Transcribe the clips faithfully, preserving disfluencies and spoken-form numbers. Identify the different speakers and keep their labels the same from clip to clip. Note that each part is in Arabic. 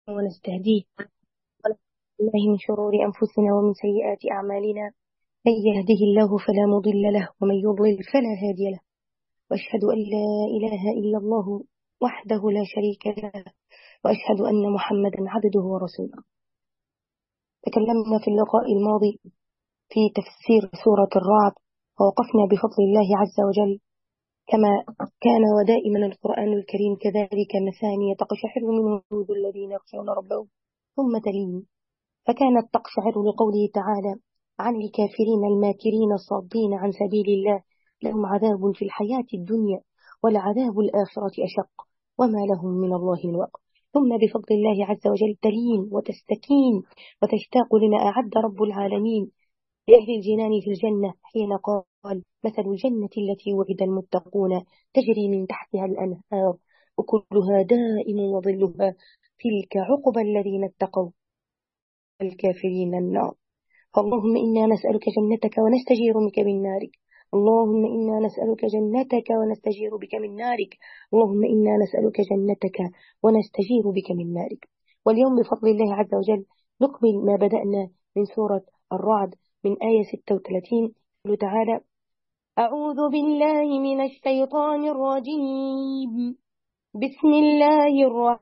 Speaker 1: ونستهديه ونعوذ بالله من شرور أنفسنا ومن سيئات أعمالنا. من يهده الله فلا مضل له ومن يضلل فلا هادي له، وأشهد أن لا إله إلا الله وحده لا شريك له، وأشهد أن محمدا عبده ورسوله. تكلمنا في اللقاء الماضي في تفسير سورة الرعد، ووقفنا بفضل الله عز وجل كما كان ودائما القرآن الكريم كذلك مثاني تقشعر منه جلود الذين يخشون ربهم ثم تلين، فكانت تقشعر لقوله تعالى عن الكافرين الماكرين الصادين عن سبيل الله لهم عذاب في الحياة الدنيا ولعذاب الآخرة أشق وما لهم من الله من واق. ثم بفضل الله عز وجل تلين وتستكين وتشتاق لما أعد رب العالمين لأهل الجنان في الجنة حين قال مثل الجنة التي وعد المتقون تجري من تحتها الأنهار وكلها دائم وظلها تلك عقبى الذين اتقوا الكافرين النار. فاللهم إنا نسألك جنتك ونستجير بك من نارك. اللهم إنا نسألك جنتك ونستجير بك من نارك. اللهم إنا نسألك جنتك ونستجير بك من نارك. واليوم بفضل الله عز وجل نكمل ما بدأنا من سورة الرعد من آية ستة وثلاثين. قال تعالى: أعوذ بالله من الشيطان الرجيم، بسم الله الرحمن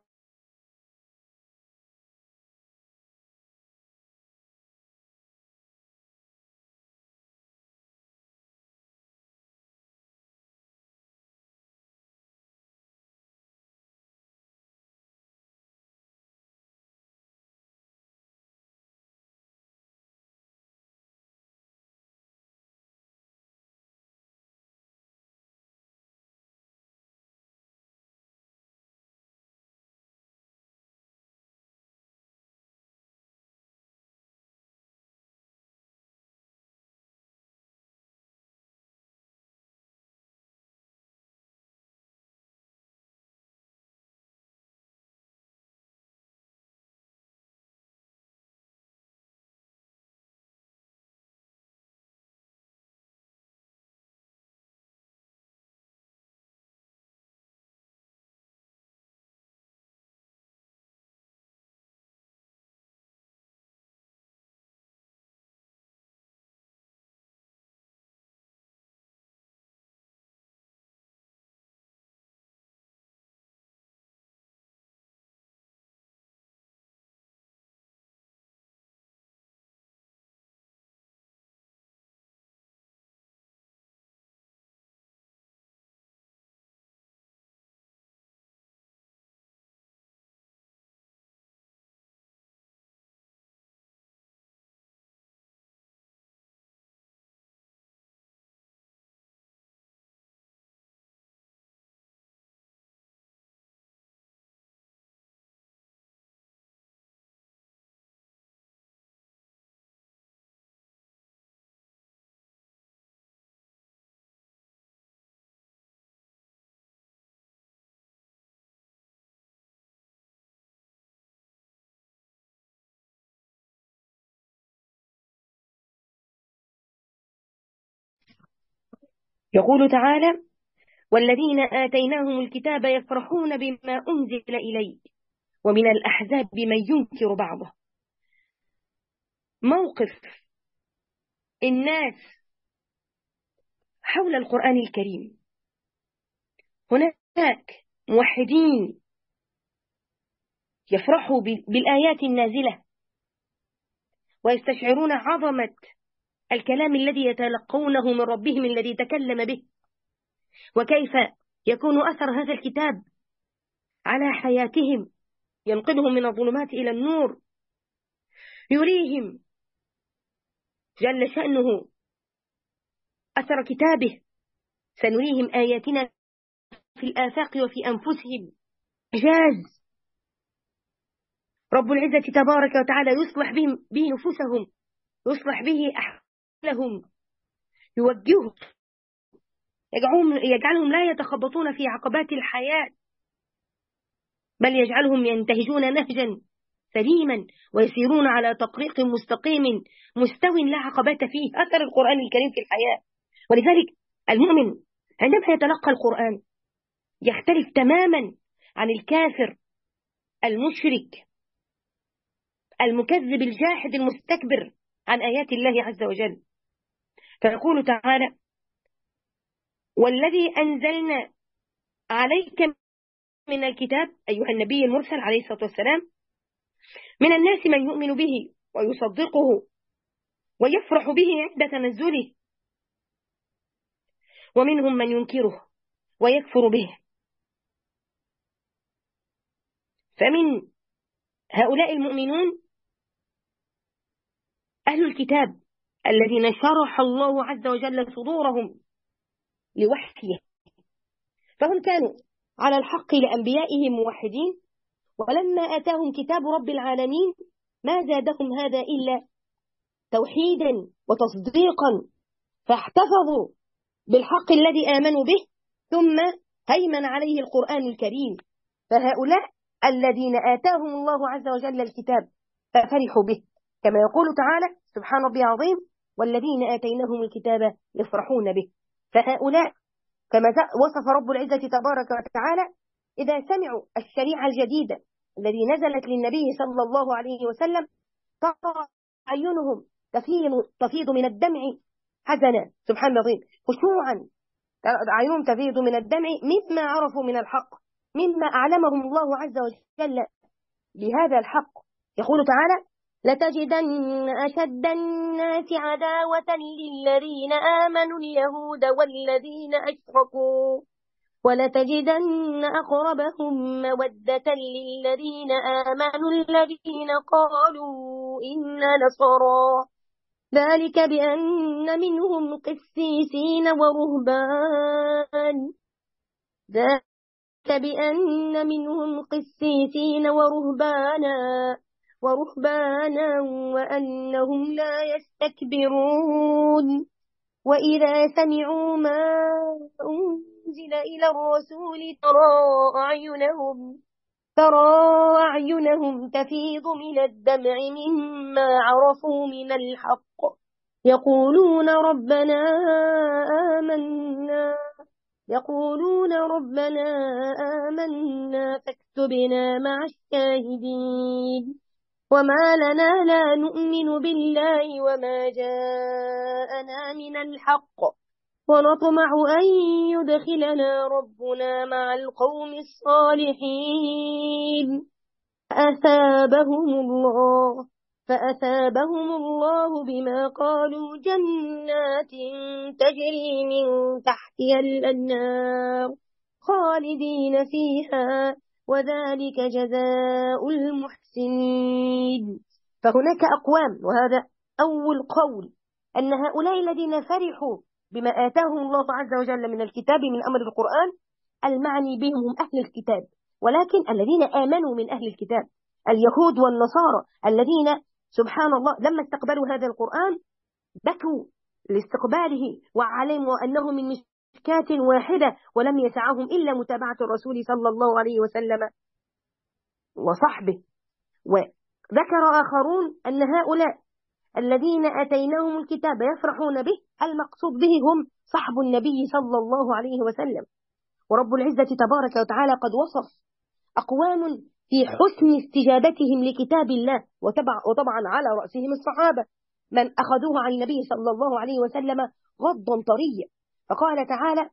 Speaker 1: يقول تعالى: والذين آتيناهم الكتاب يفرحون بما أنزل إليك ومن الأحزاب من ينكر بعضه. موقف الناس حول القرآن الكريم، هناك موحدين يفرحوا بالآيات النازلة ويستشعرون عظمة الكلام الذي يتلقونه من ربهم الذي تكلم به، وكيف يكون أثر هذا الكتاب على حياتهم، ينقلهم من الظلمات إلى النور، يريهم جل شأنه أثر كتابه. سنريهم آياتنا في الآفاق وفي أنفسهم. إعجاز رب العزة تبارك وتعالى يصلح بهم به نفوسهم، يصلح به أحوالهم، يوجههم، يجعلهم, يجعلهم لا يتخبطون في عقبات الحياة، بل يجعلهم ينتهجون نهجا سليما ويسيرون على طريق مستقيم مستو لا عقبات فيه. أثر القرآن الكريم في الحياة. ولذلك المؤمن عندما يتلقى القرآن يختلف تماما عن الكافر المشرك المكذب الجاحد المستكبر عن آيات الله عز وجل. فيقول تعالى: والذي أنزلنا عليك من الكتاب أيها النبي المرسل عليه الصلاة والسلام، من الناس من يؤمن به ويصدقه ويفرح به عند تنزله، ومنهم من ينكره ويكفر به. فمن هؤلاء المؤمنون أهل الكتاب الذين شرح الله عز وجل صدورهم لوحيه، فهم كانوا على الحق لأنبيائهم موحدين، ولما آتاهم كتاب رب العالمين ما زادهم هذا إلا توحيدا وتصديقا، فاحتفظوا بالحق الذي آمنوا به، ثم هيمن عليه القرآن الكريم. فهؤلاء الذين آتاهم الله عز وجل الكتاب ففرحوا به، كما يقول تعالى: سبحان ربي العظيم والذين آتيناهم الكتاب يفرحون به. فهؤلاء كما وصف رب العزة تبارك وتعالى إذا سمعوا الشريعة الجديدة الذي نزلت للنبي صلى الله عليه وسلم ترى عيونهم تفيض من الدمع حزنا، سبحان الله العظيم، خشوعا، عيونهم تفيض من الدمع مما عرفوا من الحق، مما أعلمهم الله عز وجل بهذا الحق. يقول تعالى: لتجدن أشد الناس عداوة للذين آمنوا اليهود والذين أشركوا ولتجدن أقربهم مودة للذين آمنوا الذين قالوا إنا نصارى، ذلك بأن منهم قسيسين ورهبان ذلك بأن منهم قسيسين ورهبانا ورهبانا وأنهم لا يستكبرون، وإذا سمعوا ما أنزل إلى الرسول ترى أعينهم ترى أعينهم تفيض من الدمع مما عرفوا من الحق، يقولون ربنا آمنا يقولون ربنا آمنا فاكتبنا مع الشاهدين. وما لنا لا نؤمن بالله وما جاءنا من الحق ونطمع أن يدخلنا ربنا مع القوم الصالحين. فأثابهم الله فأثابهم الله بما قالوا جنات تجري من تحتها الأنهار خالدين فيها وذلك جزاء المحسنين. فهناك أقوام، وهذا أول قول، أن هؤلاء الذين فرحوا بما آتاهم الله عز وجل من الكتاب من أمر القرآن المعني بهم هم أهل الكتاب، ولكن الذين آمنوا من أهل الكتاب اليهود والنصارى الذين سبحان الله لما استقبلوا هذا القرآن بكوا لاستقباله وعلموا أنه من مشكاة واحدة، ولم يسعهم إلا متابعة الرسول صلى الله عليه وسلم وصحبه. وذكر آخرون أن هؤلاء الذين أتيناهم الكتاب يفرحون به المقصود به هم صحب النبي صلى الله عليه وسلم. ورب العزة تبارك وتعالى قد وصف أقوام في حسن استجابتهم لكتاب الله، وطبعا على رأسهم الصحابة من أخذوه عن النبي صلى الله عليه وسلم غضا طريا. فقال تعالى: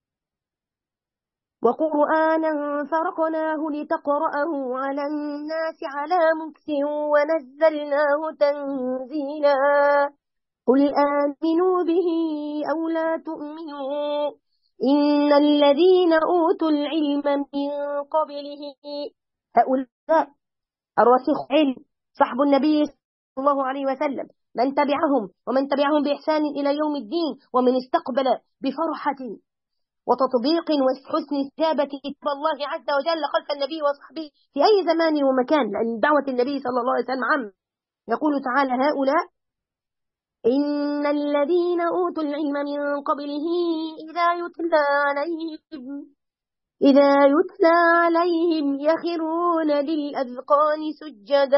Speaker 1: وقرآنا فرقناه لتقرأه على الناس على مكث ونزلناه تنزيلا قل آمنوا به أو لا تؤمنوا إن الذين أوتوا العلم من قبله هؤلاء الراسخ علم صحب النبي صلى الله عليه وسلم، من تبعهم ومن تبعهم بإحسان إلى يوم الدين، ومن استقبل بفرحة وتطبيق وحسن استجابة كتاب الله عز وجل خلف النبي وصحبه في أي زمان ومكان، لأن دعوة النبي صلى الله عليه وسلم عام. يقول تعالى: هؤلاء إن الذين أوتوا العلم من قبله إذا يتلى عليهم إذا يتلى عليهم يخرون للأذقان سجدا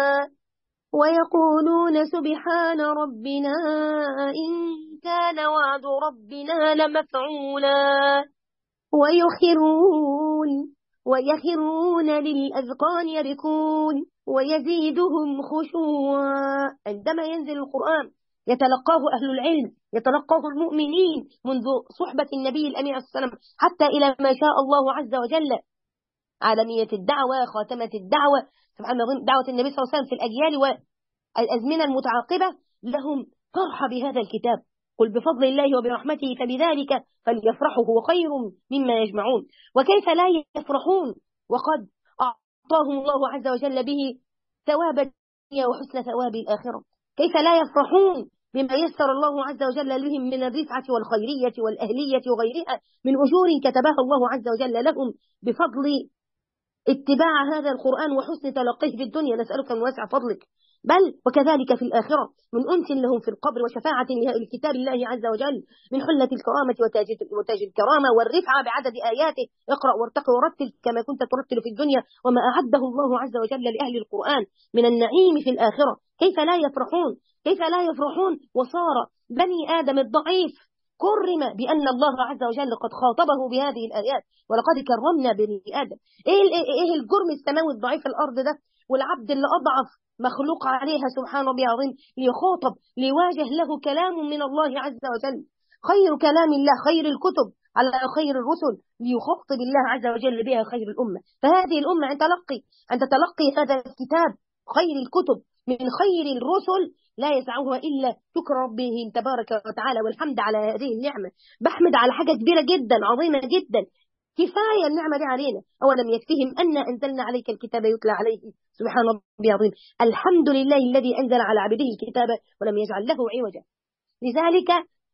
Speaker 1: ويقولون سبحان ربنا إن كان وعد ربنا لمفعولا ويخرون ويخرون للأذقان يبكون ويزيدهم خشوعا. عندما ينزل القرآن يتلقاه أهل العلم، يتلقاه المؤمنين منذ صحبة النبي الأمين عليه الصلاة والسلام حتى إلى ما شاء الله عز وجل. عالمية الدعوة، خاتمة الدعوة، سبحان الله، دعوة النبي صلى الله عليه وسلم في الأجيال والأزمنة المتعاقبة، لهم فرحة بهذا الكتاب. قل بفضل الله وبرحمته فبذلك فليفرحوا هو خير مما يجمعون. وكيف لا يفرحون وقد أعطاهم الله عز وجل به ثواب الدنيا وحسن ثواب الآخرة؟ كيف لا يفرحون بما يسر الله عز وجل لهم من الرفعة والخيرية والأهلية وغيرها من أجور كتبها الله عز وجل لهم بفضل اتباع هذا القرآن وحسن تلقيه في الدنيا. نسألك من واسع فضلك. بل وكذلك في الآخرة من أنس لهم في القبر وشفاعة لكتاب الله عز وجل من حلة الكرامة وتاج الكرامة والرفعة بعدد آياته. اقرأ وارتقي ورتل كما كنت ترتل في الدنيا وما أعده الله عز وجل لأهل القرآن من النعيم في الآخرة. كيف لا يفرحون؟ كيف لا يفرحون وصار بني آدم الضعيف كرم بأن الله عز وجل قد خاطبه بهذه الآيات ولقد كرمنا بني آدم. إيه, إيه الجرم السماوي الضعيف الأرض ده والعبد اللي أضعف مخلوق عليها سبحان ربي العظيم ليخاطب ليواجه له كلام من الله عز وجل، خير كلام الله، خير الكتب على خير الرسل، ليخاطب الله عز وجل بها خير الأمة. فهذه الأمة عند تلقي عند تلقي هذا الكتاب خير الكتب من خير الرسل لا يسعها إلا شكر ربهم تبارك وتعالى والحمد على هذه النعمة. بحمد على حاجة كبيرة جدا عظيمة جدا. كفاية النعمة دي علينا. أولم يكفيهم أن أنزلنا عليك الكتاب يتلى عليه سبحان ربي العظيم. الحمد لله الذي أنزل على عبده الكتاب ولم يجعل له عوجا. لذلك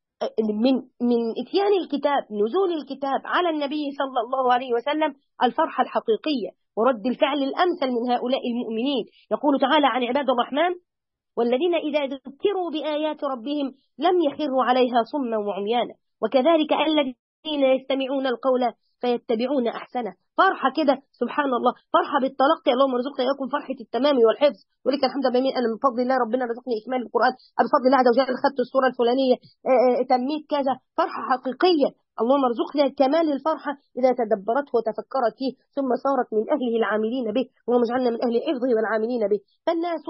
Speaker 1: من من إتيان الكتاب، نزول الكتاب على النبي صلى الله عليه وسلم الفرحة الحقيقية ورد الفعل الأمثل من هؤلاء المؤمنين. يقول تعالى عن عباد الرحمن والذين إذا ذكروا بآيات ربهم لم يخروا عليها صما وعميانا وكذلك الذين يستمعون القول فيتبعون أحسنه. فرحة كده سبحان الله، فرحة بالتلقي. اللهم ارزقنا إياكم فرحة التمام والحفظ ولك الحمد بمين أنا من فضل الله ربنا رزقني إكمال القرآن بفضل الله عز وجل، خدت السورة الفلانية تميت كذا. فرحة حقيقية. اللهم ارزقنا كمال الفرحة إذا تدبرته وتفكرت فيه ثم صارت من أهله العاملين به، اللهم اجعلنا من أهل حفظه والعاملين به. فالناس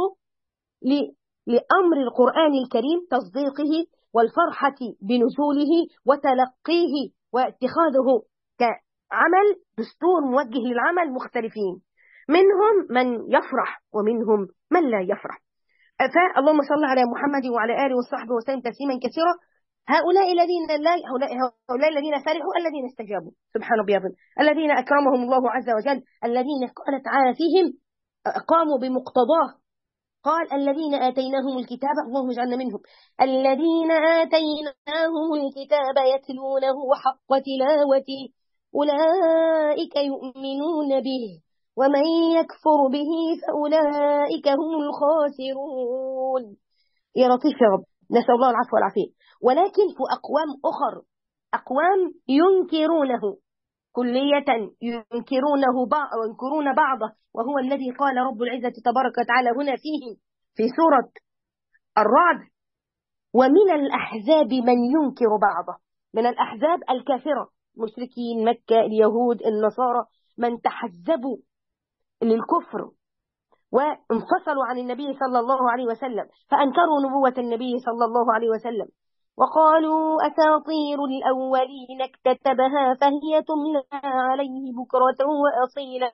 Speaker 1: لأمر القرآن الكريم تصديقه والفرحة بنزوله وتلقيه واتخاذه كعمل دستور موجه للعمل مختلفين، منهم من يفرح ومنهم من لا يفرح. فاللهم صل على محمد وعلى آله وصحبه وسلم تسليما كثيرا. هؤلاء الذين لا هؤلاء, هؤلاء الذين فرحوا الذين استجابوا سبحان ربي العظيم، الذين أكرمهم الله عز وجل، الذين قالت تعالى فيهم قاموا بمقتضاه. قال الذين آتيناهم الكتاب، اللهم اجعلنا منهم، الذين آتيناهم الكتاب يتلونه حق تلاوته أولئك يؤمنون به ومن يكفر به فأولئك هم الخاسرون. يا لطيف يا رب، نسأل الله العفو والعافية. ولكن في أقوام أخر، أقوام ينكرونه كلية، ينكرونه بعض وينكرون بعضه، وهو الذي قال رب العزة تبارك وتعالى هنا فيه في سورة الرعد ومن الأحزاب من ينكر بعضه. من الأحزاب الكافرة مشركين مكة، اليهود، النصارى، من تحزبوا للكفر وانفصلوا عن النبي صلى الله عليه وسلم فأنكروا نبوة النبي صلى الله عليه وسلم وقالوا أساطير الأولين اكتتبها فهي تملى عليه بكرة وأصيلا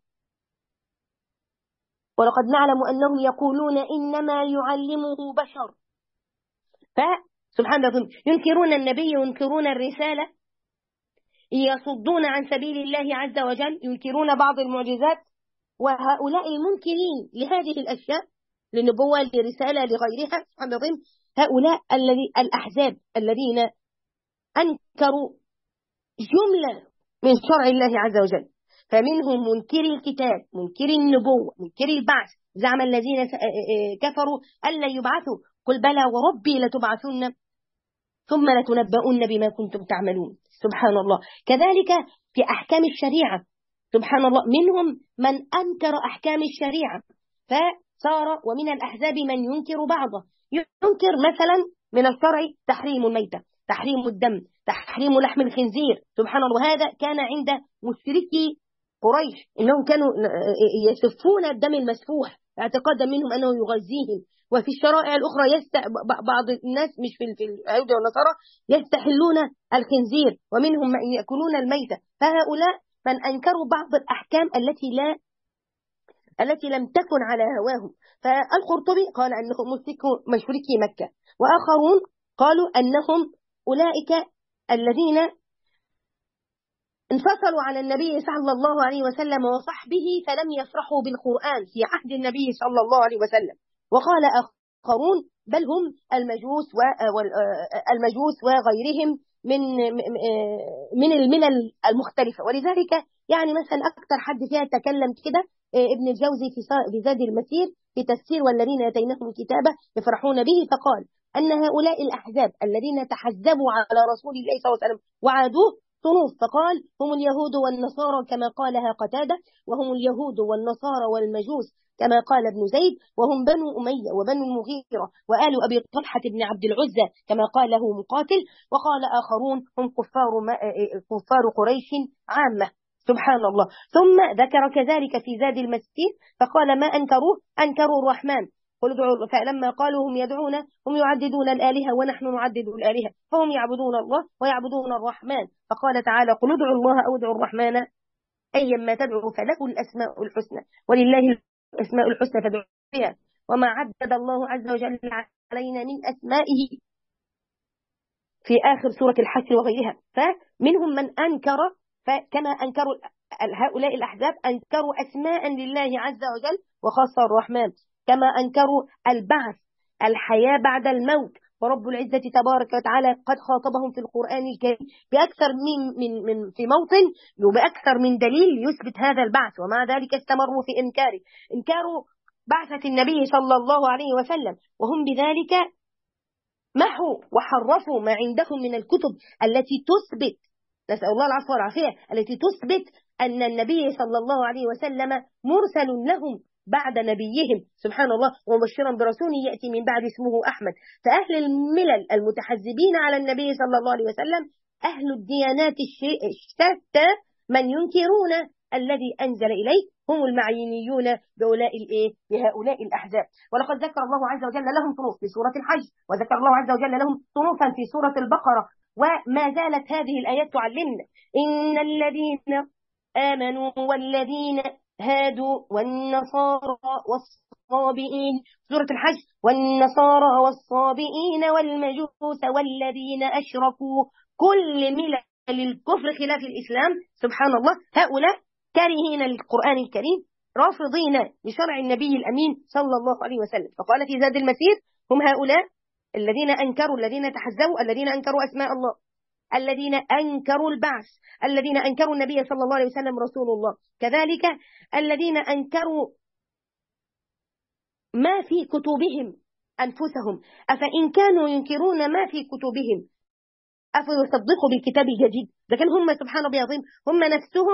Speaker 1: ولقد نعلم أنهم يقولون إنما يعلمه بشر. فسبحان الله ينكرون النبي، ينكرون الرسالة، يصدون عن سبيل الله عز وجل، ينكرون بعض المعجزات. وهؤلاء المنكرين لهذه الأشياء، للنبوة، لرسالة، لغيرها، سبحان الله، هؤلاء الذي الأحزاب الذين أنكروا جملة من شرع الله عز وجل. فمنهم منكر الكتاب، منكر النبوة، منكر البعث. زعم الذين كفروا ألا يبعثوا قل بلى وربي لتبعثن ثم لتنبؤن بما كنتم تعملون. سبحان الله. كذلك في أحكام الشريعة سبحان الله، منهم من أنكر أحكام الشريعة فصار ومن الأحزاب من ينكر بعضه. ينكر مثلا من الشرع تحريم الميتة، تحريم الدم، تحريم لحم الخنزير. سبحان الله. هذا كان عند مشركي قريش إنهم كانوا يسفون الدم المسفوح اعتقادا منهم أنه يغذيهم. وفي الشرائع الأخرى يست... بعض الناس مش في اليهود والنصارى يستحلون الخنزير، ومنهم من يأكلون الميتة. فهؤلاء من أنكروا بعض الأحكام التي لا التي لم تكن على هواهم. فالقرطبي قال أنهم مشركي مكة، وآخرون قالوا أنهم أولئك الذين انفصلوا على النبي صلى الله عليه وسلم وصحبه فلم يفرحوا بالقرآن في عهد النبي صلى الله عليه وسلم. وقال آخرون بل هم المجوس والمجوس وغيرهم من من الملل المختلفة. ولذلك يعني مثلا أكثر حد فيها تكلم كده ابن الجوزي في زاد المسير في تفسير والذين آتيناهم الكتاب يفرحون به، فقال أن هؤلاء الأحزاب الذين تحزبوا على رسول الله صلى الله عليه وسلم وعادوه صنوف، فقال هم اليهود والنصارى كما قالها قتادة، وهم اليهود والنصارى والمجوس كما قال ابن زيد، وهم بنو أمية وبنو المغيرة وآل أبي طلحة بن عبد العزى كما قاله مقاتل. وقال آخرون هم كفار, كفار قريش عامة. سبحان الله. ثم ذكر كذلك في زاد المسير فقال ما أنكروه أنكروا الرحمن، فلما قالوا هم يدعون هم يعددون الآلهة ونحن نعدد الآلهة، فهم يعبدون الله ويعبدون الرحمن. فقال تعالى قل ادعوا الله أو ادعوا الرحمن أيما تدعوا فله الأسماء الحسنى ولله الأسماء الحسنى فادعوا بها، وما عدد الله عز وجل علينا من أسمائه في آخر سورة الحشر وغيرها. فمنهم من أنكر، فكما أنكروا هؤلاء الأحزاب أنكروا أسماء لله عز وجل وخاصة الرحمن، كما أنكروا البعث الحياة بعد الموت. ورب العزة تبارك وتعالى قد خاطبهم في القرآن الكريم بأكثر من, من, من في موطن وبأكثر من دليل يثبت هذا البعث، ومع ذلك استمروا في إنكاره إنكاروا بعثة النبي صلى الله عليه وسلم، وهم بذلك محوا وحرفوا ما عندهم من الكتب التي تثبت، نسأل الله العفو والعافية، التي تثبت أن النبي صلى الله عليه وسلم مرسل لهم بعد نبيهم سبحان الله، ومبشرا برسول يأتي من بعد اسمه أحمد. فأهل الملل المتحزبين على النبي صلى الله عليه وسلم أهل الديانات الشتى من ينكرون الذي أنزل إليه هم المعينيون بهؤلاء الإيه بهؤلاء الأحزاب. ولقد ذكر الله عز وجل لهم صنوف في سورة الحج، وذكر الله عز وجل لهم صنوفا في سورة البقرة، وما زالت هذه الآيات تعلمنا إن الذين آمنوا والذين هادوا والنصارى والصابئين سورة الحج والنصارى والصابئين والمجوس والذين أشركوا كل ملل الكفر خلاف الإسلام سبحان الله، هؤلاء كارهين للقرآن الكريم رافضين لشرع النبي الأمين صلى الله عليه وسلم. فقال في زاد المسير هم هؤلاء الذين أنكروا الذين تحزبوا الذين أنكروا أسماء الله، الذين أنكروا البعث، الذين أنكروا النبي صلى الله عليه وسلم رسول الله، كذلك الذين أنكروا ما في كتبهم أنفسهم. أفإن كانوا ينكرون ما في كتبهم أفيصدقوا بالكتاب الجديد؟ لكن هم سبحان الله العظيم هم نفسهم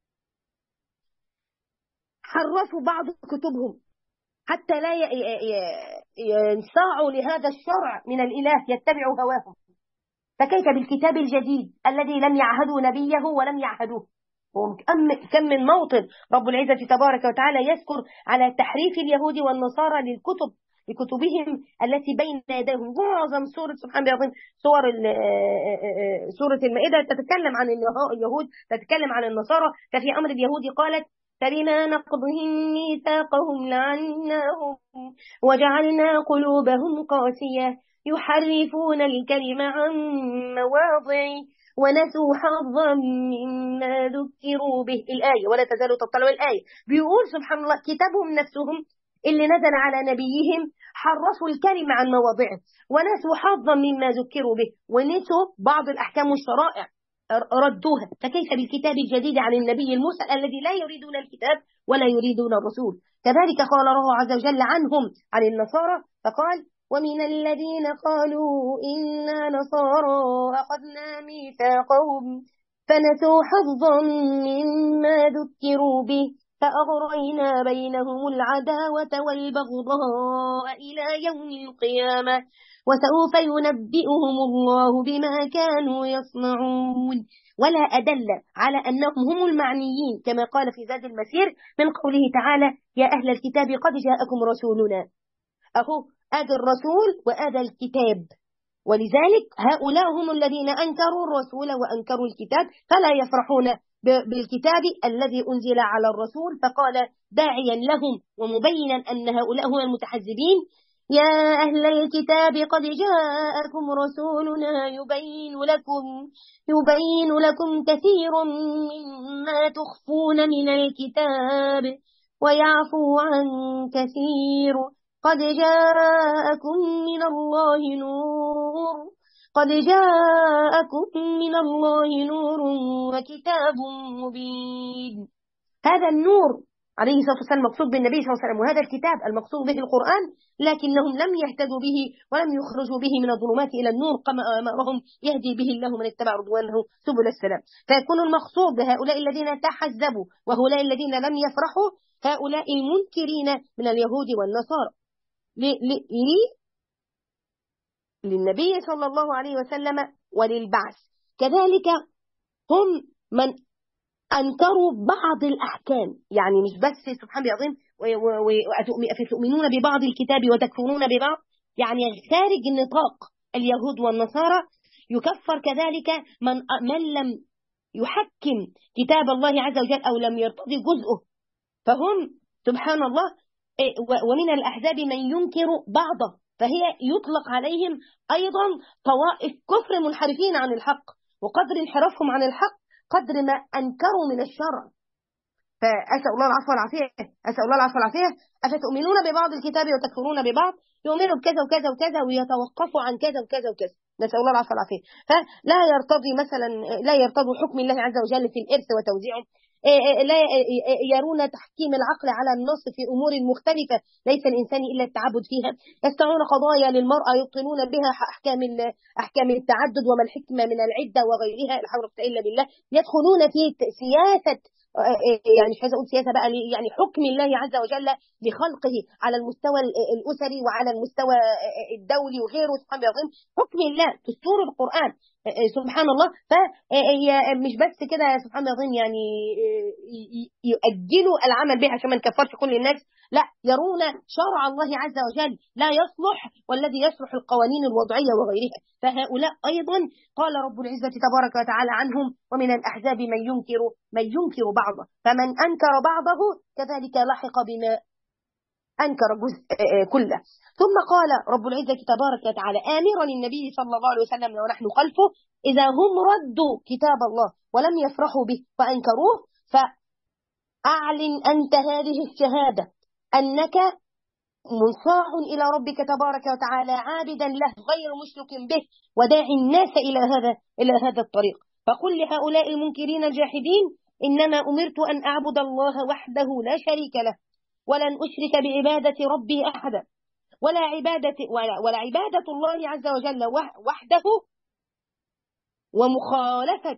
Speaker 1: حرفوا بعض كتبهم حتى لا ينصاعوا لهذا الشرع من الإله يتبعوا هواهم، فكيف بالكتاب الجديد الذي لم يعهدوا نبيه ولم يعهدوه؟ كم من موطن رب العزة تبارك وتعالى يذكر على تحريف اليهود والنصارى للكتب لكتبهم التي بين يديهم. معظم سورة سبحان الله العظيم سور سورة المائدة تتكلم عن اليهود تتكلم عن النصارى. ففي أمر اليهود قالت فبما نقضهم ميثاقهم لعناهم وجعلنا قلوبهم قاسية يحرفون الكلم عن مواضعه ونسوا حظا مما ذكروا به. الآية ولا تزالوا تطلعوا الآية بيقول سبحان الله كتابهم نفسهم اللي نزل على نبيهم حرفوا الكلمة عن مواضعه ونسوا حظا مما ذكروا به ونسوا بعض الأحكام والشرائع ردوها. فكيف بالكتاب الجديد عن النبي المرسل الذي لا يريدون الكتاب ولا يريدون الرسول؟ كذلك قال الله عز وجل عنهم عن النصارى فقال ومن الذين قالوا إنا نصارى أخذنا ميثاقهم فنسوا حظا مما ذكروا به فأغرينا بينهم العداوة والبغضاء إلى يوم القيامة وسوف ينبئهم الله بما كانوا يصنعون. ولا أدل على أنهم هم المعنيين كما قال في زاد المسير من قوله تعالى يا أهل الكتاب قد جاءكم رسولنا. أهو آدى الرسول وآدى الكتاب، ولذلك هؤلاء هم الذين أنكروا الرسول وأنكروا الكتاب، فلا يفرحون بالكتاب الذي أنزل على الرسول. فقال داعيا لهم ومبينا أن هؤلاء هم المتحزبين يا أهل الكتاب قد جاءكم رسولنا يبين لكم يبين لكم كثيرا مما تخفون من الكتاب ويعفو عن كثير قد جاءكم من الله نور قد جاءكم من الله نور وكتاب مبين. هذا النور عليه الصلاة والسلام المقصود بالنبي صلى الله عليه وسلم، وهذا الكتاب المقصود به القرآن، لكنهم لم يهتدوا به ولم يخرجوا به من الظلمات إلى النور كما أمرهم يهدي به الله من اتبع رضوانه سبل السلام. فيكون المقصود بهؤلاء الذين تحزبوا وهؤلاء الذين لم يفرحوا هؤلاء المنكرين من اليهود والنصارى للنبي صلى الله عليه وسلم وللبعث. كذلك هم من أنكروا بعض الأحكام، يعني مش بس سبحان الله العظيم وتؤمنون ببعض الكتاب وتكفرون ببعض، يعني خارج النطاق اليهود والنصارى يكفر كذلك من من لم يحكم كتاب الله عز وجل أو لم يرتضي جزءه، فهم سبحان الله. ومن الأحزاب من ينكر بعضه، فهي يطلق عليهم أيضا طوائف كفر منحرفين عن الحق، وقدر انحرافهم عن الحق قدر ما أنكروا من الشرع. فأسأل الله العفو والعافية أسأل الله العفو والعافية أفتؤمنون ببعض الكتاب وتكفرون ببعض، يؤمنوا بكذا وكذا وكذا ويتوقفوا عن كذا وكذا وكذا، نسأل الله العفو والعافية. فلا يرتضي مثلا لا يرتضي حكم الله عز وجل في الإرث وتوزيعه، لا يرون تحكيم العقل على النص في أمور مختلفة ليس الإنسان إلا التعبد فيها، يستعون قضايا للمرأة يبطلون بها أحكام أحكام التعدد وما الحكمة من العدة وغيرها، لا حول إلا بالله. يدخلون في سياسة، يعني مش عايزه اقول سياسه بقى، يعني حكم الله عز وجل لخلقه على المستوى الاسري وعلى المستوى الدولي وغيره، سبحان الله العظيم. حكم الله دستور القرآن سبحان الله. فهي مش بس كده سبحان الله العظيم، يعني يؤجلوا العمل بها عشان ما نكفرش كل الناس، لا، يرون شرع الله عز وجل لا يصلح والذي يصلح القوانين الوضعية وغيرها. فهؤلاء أيضا قال رب العزة تبارك وتعالى عنهم ومن الأحزاب من ينكر من ينكر بعضه، فمن أنكر بعضه كذلك لحق بما أنكر جزء كله. ثم قال رب العزة تبارك وتعالى آمرا النبي صلى الله عليه وسلم ونحن خلفه إذا هم ردوا كتاب الله ولم يفرحوا به وأنكروه فأعلن أنت هذه الشهادة أنك منصاع إلى ربك تبارك وتعالى عابدا له غير مشرك به وداعي الناس إلى هذا إلى هذا الطريق. فقل لهؤلاء المنكرين الجاحدين إنما أمرت أن أعبد الله وحده لا شريك له ولن أشرك بعبادة ربي أحدا، ولا عبادة ولا, ولا عبادة الله عز وجل وحده ومخالفة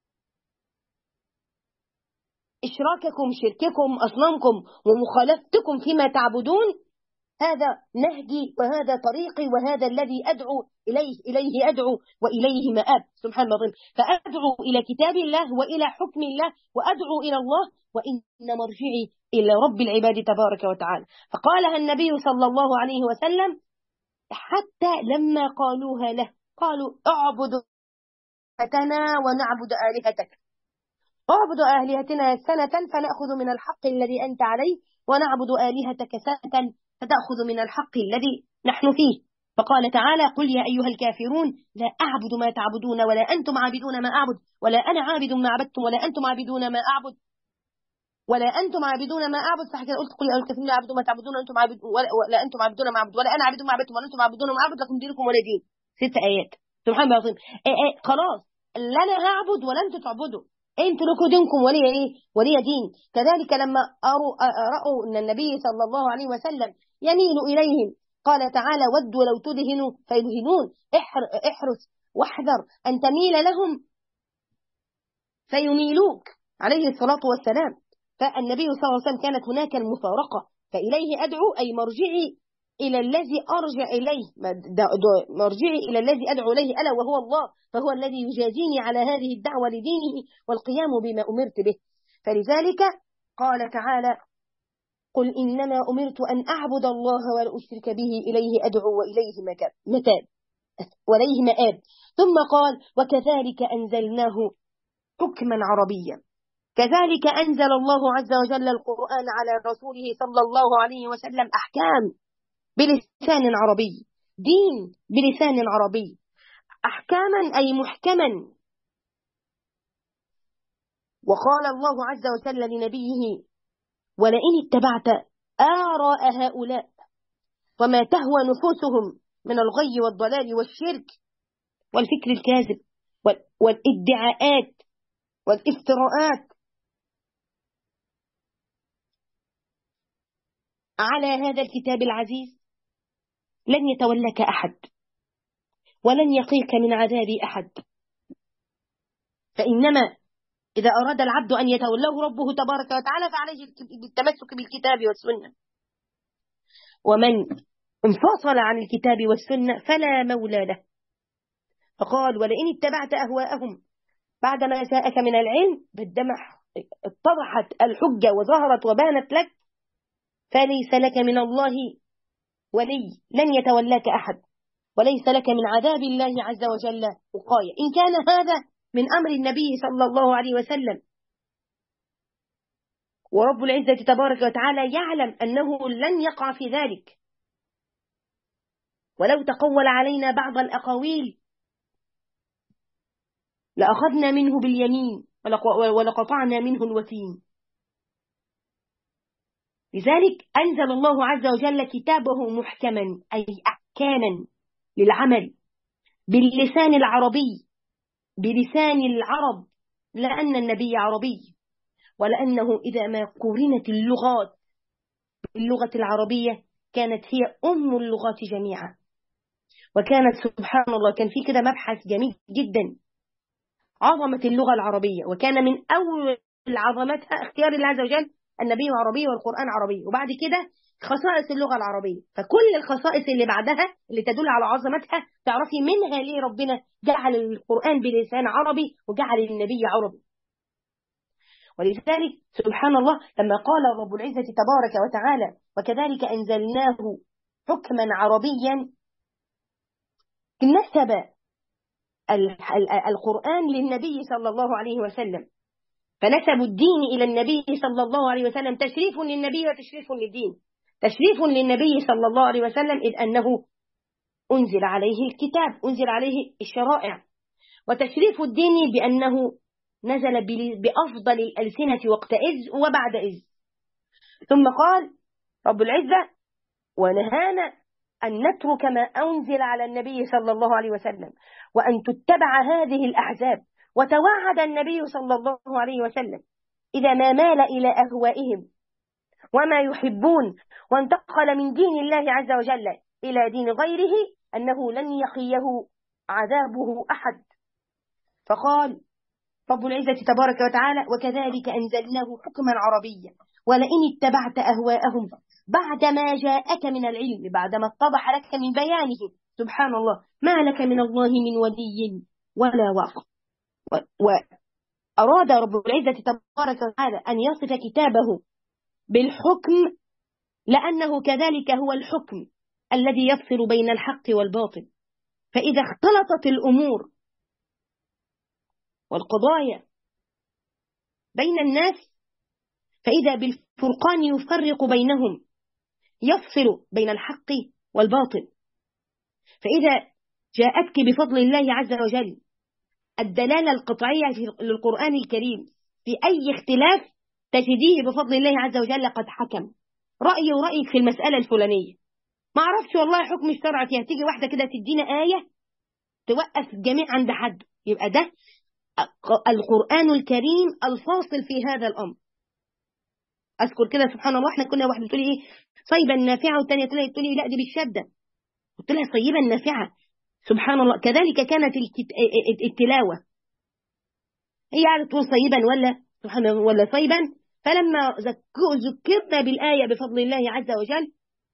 Speaker 1: إشراككم شرككم أصنامكم ومخالفتكم فيما تعبدون هذا نهجي وهذا طريقي وهذا الذي أدعو إليه إليه أدعو وإليه مآب سبحان الله. فأدعو إلى كتاب الله وإلى حكم الله وأدعو إلى الله وإن مرجعي إلى رب العباد تبارك وتعالى. فقالها النبي صلى الله عليه وسلم حتى لما قالوها له قالوا اعبد آلهتنا ونعبد آلهتك، اعبد آلهتنا سنة فنأخذ من الحق الذي أنت عليه ونعبد آلهتك سنة فتأخذ من الحق الذي نحن فيه. فقال تعالى قل يا أيها الكافرون لا أعبد ما تعبدون ولا أنتم عابدون ما أعبد ولا أنا عابد ما عبدتم ولا أنتم عابدون ما أعبد ولا أنتم عابدون ما أعبد. صح كده قلت قل يا أيها الكافرون لا أعبد ما تعبدون وأنتم عابدون ولا, ولا أنتم عابدون ما أعبد ولا أنا عابد ما عبدتم ولا أنتم عابدون ما أعبد لكم دينكم ولا دين. ست آيات سبحان الله العظيم. خلاص لا أنا هعبد ولا أنتم تعبدوا، انتوا لكم دينكم ولي ايه ولي دين. كذلك لما رأوا أن النبي صلى الله عليه وسلم يميل إليهم قال تعالى ودوا لو تدهنوا فيدهنون، احرص واحذر أن تميل لهم فيميلوك عليه الصلاة والسلام. فالنبي صلى الله عليه وسلم كانت هناك المفارقة، فإليه أدعو أي مرجعي إلى الذي أرجع إليه، مرجعي إلى الذي أدعو إليه ألا وهو الله، فهو الذي يجازيني على هذه الدعوة لدينه والقيام بما أمرت به. فلذلك قال تعالى: قل إنما أمرت أن أعبد الله ولا أشرك به إليه أدعو وإليه متاب وإليه مآب. ثم قال: وكذلك أنزلناه حكما عربيا. كذلك أنزل الله عز وجل القرآن على رسوله صلى الله عليه وسلم أحكام بلسان عربي، دين بلسان عربي، أحكاما أي محكما. وقال الله عز وجل لنبيه: ولئن اتبعت آراء هؤلاء وما تهوى نفوسهم من الغي والضلال والشرك والفكر الكاذب والادعاءات والافتراءات على هذا الكتاب العزيز لن يتولك أحد ولن يقيك من عذابي أحد. فإنما إذا أراد العبد أن يتولاه ربه تبارك وتعالى فعليه التمسك بالكتاب والسنة، ومن انفصل عن الكتاب والسنة فلا مولى له. فقال: ولئن اتبعت أهواءهم بعد ما جاءك من العلم، بالدمع اتضحت الحجة وظهرت وبانت لك، فليس لك من الله ولي، لن يتولاك أحد، وليس لك من عذاب الله عز وجل وقاية. إن كان هذا من أمر النبي صلى الله عليه وسلم، ورب العزة تبارك وتعالى يعلم أنه لن يقع في ذلك، ولو تقول علينا بعض الأقاويل لأخذنا منه باليمين ولقطعنا منه الوتين. لذلك أنزل الله عز وجل كتابه محكما أي أحكاما للعمل باللسان العربي، بلسان العرب، لأن النبي عربي، ولأنه إذا ما قورنت اللغات باللغة العربية كانت هي أم اللغات جميعا. وكانت سبحان الله كان في كده مبحث جميل جدا، عظمة اللغة العربية، وكان من أول عظمتها اختيار الله عز وجل النبي عربي والقرآن عربي، وبعد كده خصائص اللغة العربية. فكل الخصائص اللي بعدها اللي تدل على عظمتها تعرفي منها ليه ربنا جعل القرآن بلسان عربي وجعل النبي عربي. ولذلك سبحان الله لما قال رب العزة تبارك وتعالى: وكذلك أنزلناه حكما عربيا، نسب القرآن للنبي صلى الله عليه وسلم، فنسبوا الدين إلى النبي صلى الله عليه وسلم، تشريف للنبي وتشريف للدين. تشريف للنبي صلى الله عليه وسلم إذ أنه أنزل عليه الكتاب، أنزل عليه الشرائع، وتشريف الدين بأنه نزل بأفضل الألسنة وقت إذ وبعد إذ. ثم قال رب العزة: ونهانا أن نترك ما أنزل على النبي صلى الله عليه وسلم وأن تتبع هذه الأحزاب. وتوعد النبي صلى الله عليه وسلم إذا ما مال إلى أهوائهم وما يحبون وانتقل من دين الله عز وجل إلى دين غيره أنه لن يقيه عذابه أحد. فقال رب العزة تبارك وتعالى: وكذلك أنزلناه حكما عربيا ولئن اتبعت أهواءهم بعد ما جاءك من العلم، بعدما اتضح لك من بيانه سبحان الله ما لك من الله من ولي ولا واق. وأراد رب العزة تبارك وتعالى أن يصف كتابه بالحكم لأنه كذلك هو الحكم الذي يفصل بين الحق والباطل. فإذا اختلطت الأمور والقضايا بين الناس فإذا بالفرقان يفرق بينهم، يفصل بين الحق والباطل. فإذا جاءتك بفضل الله عز وجل الدلالة القطعية للقرآن الكريم في أي اختلاف تجديه بفضل الله عز وجل قد حكم. رأيي ورأيك في المسألة الفلانية ما أعرفش والله حكم الشرع فيها، تيجي واحدة كده تدينا آية توقف الجميع عند حد، يبقى ده القرآن الكريم الفاصل في هذا الأمر. أذكر كده سبحان الله احنا كنا واحدة تقولي إيه صيبا نافعة، والتانية تقولي لا دي بالشدة، قلت لها صيبا نافعة. سبحان الله كذلك كانت التلاوة، هي قاعدة تقول صيبا ولا سبحان الله ولا صيبا، فلما ذكرنا بالآية بفضل الله عز وجل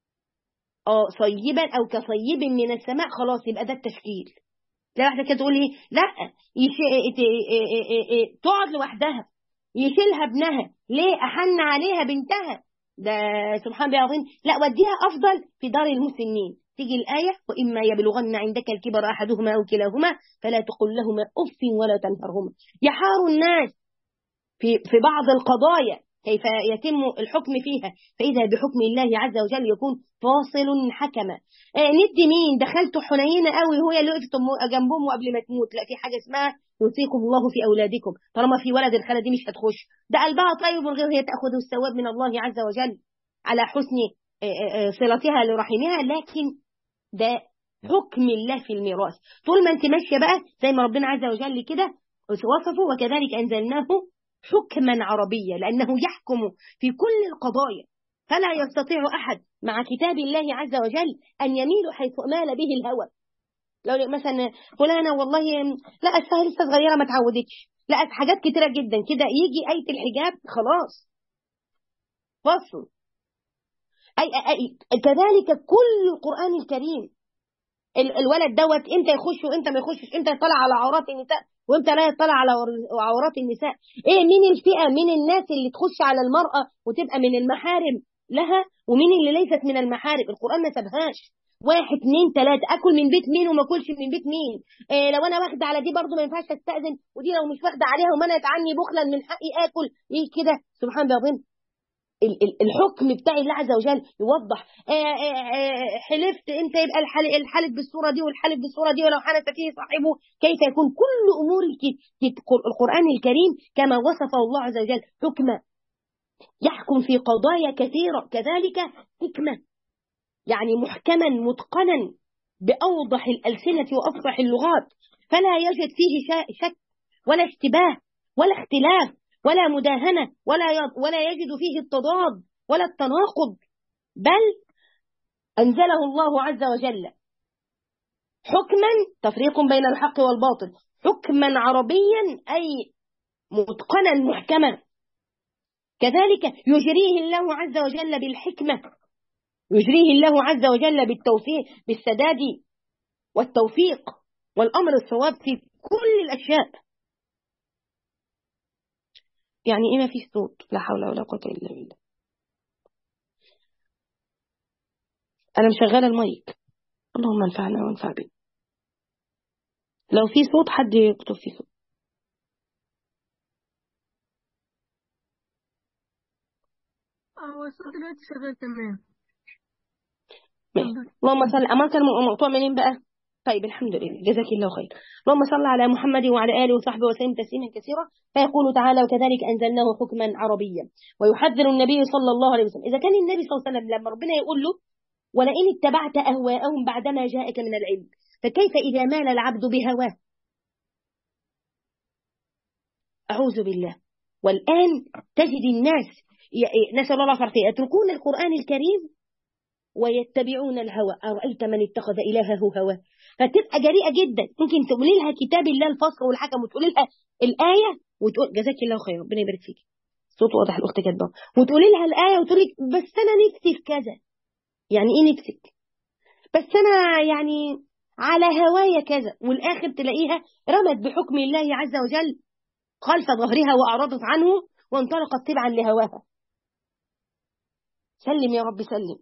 Speaker 1: اه صيبا أو كصيب من السماء، خلاص يبقى ده التشكيل. لا واحدة كده تقول ايه لا يش... تقعد لوحدها يشيلها ابنها ليه، أحن عليها بنتها، ده سبحان الله العظيم. لا وديها أفضل في دار المسنين. تيجي الآية وإما يبلغن عندك الكبر أحدهما أو كلاهما فلا تقل لهما أف ولا تنهرهما. يحار الناس في في بعض القضايا كيف يتم الحكم فيها، فإذا بحكم الله عز وجل يكون فاصل حكما. آه ندي مين دخلته حنينة قوي هو اللي وقفت جنبهم قبل ما تموت، لا في حاجة اسمها يوصيكم الله في أولادكم، طالما في ولد الخالة دي مش هتخش، ده قلبها طيب وغير هي تأخذ الثواب من الله عز وجل على حسن صلتها لرحمها، لكن ده حكم الله في الميراث. طول ما انت ماشية بقى زي ما ربنا عز وجل كده وصفه وكذلك أنزلناه حكما عربيا، لأنه يحكم في كل القضايا، فلا يستطيع أحد مع كتاب الله عز وجل أن يميل حيث مال به الهوى. لو مثلا فلانة والله لا أسهل لسه صغيرة ما تعودتش، لا حاجات كتيرة جدا كده، يجي آية الحجاب خلاص فصل. أي, أي كذلك كل القرآن الكريم، الولد دوت امتى يخش وامتى ما يخشش، امتى يطلع على عورات النساء وامتى لا يطلع على عورات النساء، ايه مين الفئة من الناس اللي تخش على المرأة وتبقى من المحارم لها ومين اللي ليست من المحارم. القرآن ما سابهاش واحد اتنين تلاتة، اكل من بيت مين وما اكلش من بيت مين، إيه لو انا واخده على دي برضو ما ينفعش استأذن، ودي لو مش واخده عليها ومنعت عني بخلا من حقي اكل ايه كده. سبحان الله الحكم بتاع الله عز وجل يوضح. آآ آآ حلفت انت يبقى الحلف بالصورة دي والحلف بالصورة دي ولو حنث فيه صاحبه، كيف يكون كل أمور القرآن الكريم كما وصفه الله عز وجل حكمة، يحكم في قضايا كثيرة. كذلك حكمة يعني محكما متقنا بأوضح الألسنة وأفصح اللغات، فلا يوجد فيه شك ولا اشتباه ولا اختلاف ولا مداهنة ولا ولا يجد فيه التضاد ولا التناقض، بل أنزله الله عز وجل حكما تفريق بين الحق والباطل، حكما عربيا أي متقنا محكما. كذلك يجريه الله عز وجل بالحكمة، يجريه الله عز وجل بالتوفيق بالسداد والتوفيق والأمر الصواب في كل الأشياء. يعني إيه ما فيش صوت؟ لا حول ولا قوة إلا بالله. أنا مشغلة المايك، اللهم انفعنا وانفع بنا. لو في صوت حد يكتب في صوت.
Speaker 2: هو الصوت دلوقتي شغال تمام.
Speaker 1: اللهم صل. أما كان مقطوع منين بقى؟ طيب الحمد لله جزاك الله خير. اللهم صل على محمد وعلى آله وصحبه وسلم تسليما كثيرا. فيقول تعالى وكذلك أنزلناه حكما عربيا. ويحذر النبي صلى الله عليه وسلم إذا كان النبي صلى الله عليه وسلم لما ربنا يقول له ولئن اتبعت أهواءهم بعدما جاءك من العلم، فكيف إذا مال العبد بهواه؟ أعوذ بالله. والآن تجد الناس نسأل الله العافية يتركون القرآن الكريم ويتبعون الهوى. أرأيت من اتخذ إلهه هواه. فتبقى جريئة جدا، ممكن تقولي لها كتاب الله الفصل والحكم وتقولي لها الآية وتقول جزاك الله خير ربنا يبارك فيك، صوت واضح الأخت كاتبه، وتقولي لها الآية وتقولي بس أنا نفسي في كذا. يعني إيه نفسك؟ بس أنا يعني على هوايا كذا، والآخر تلاقيها رمت بحكم الله عز وجل خلف ظهرها وأعرضت عنه وانطلقت تبعا لهواها. سلم يا رب سلم.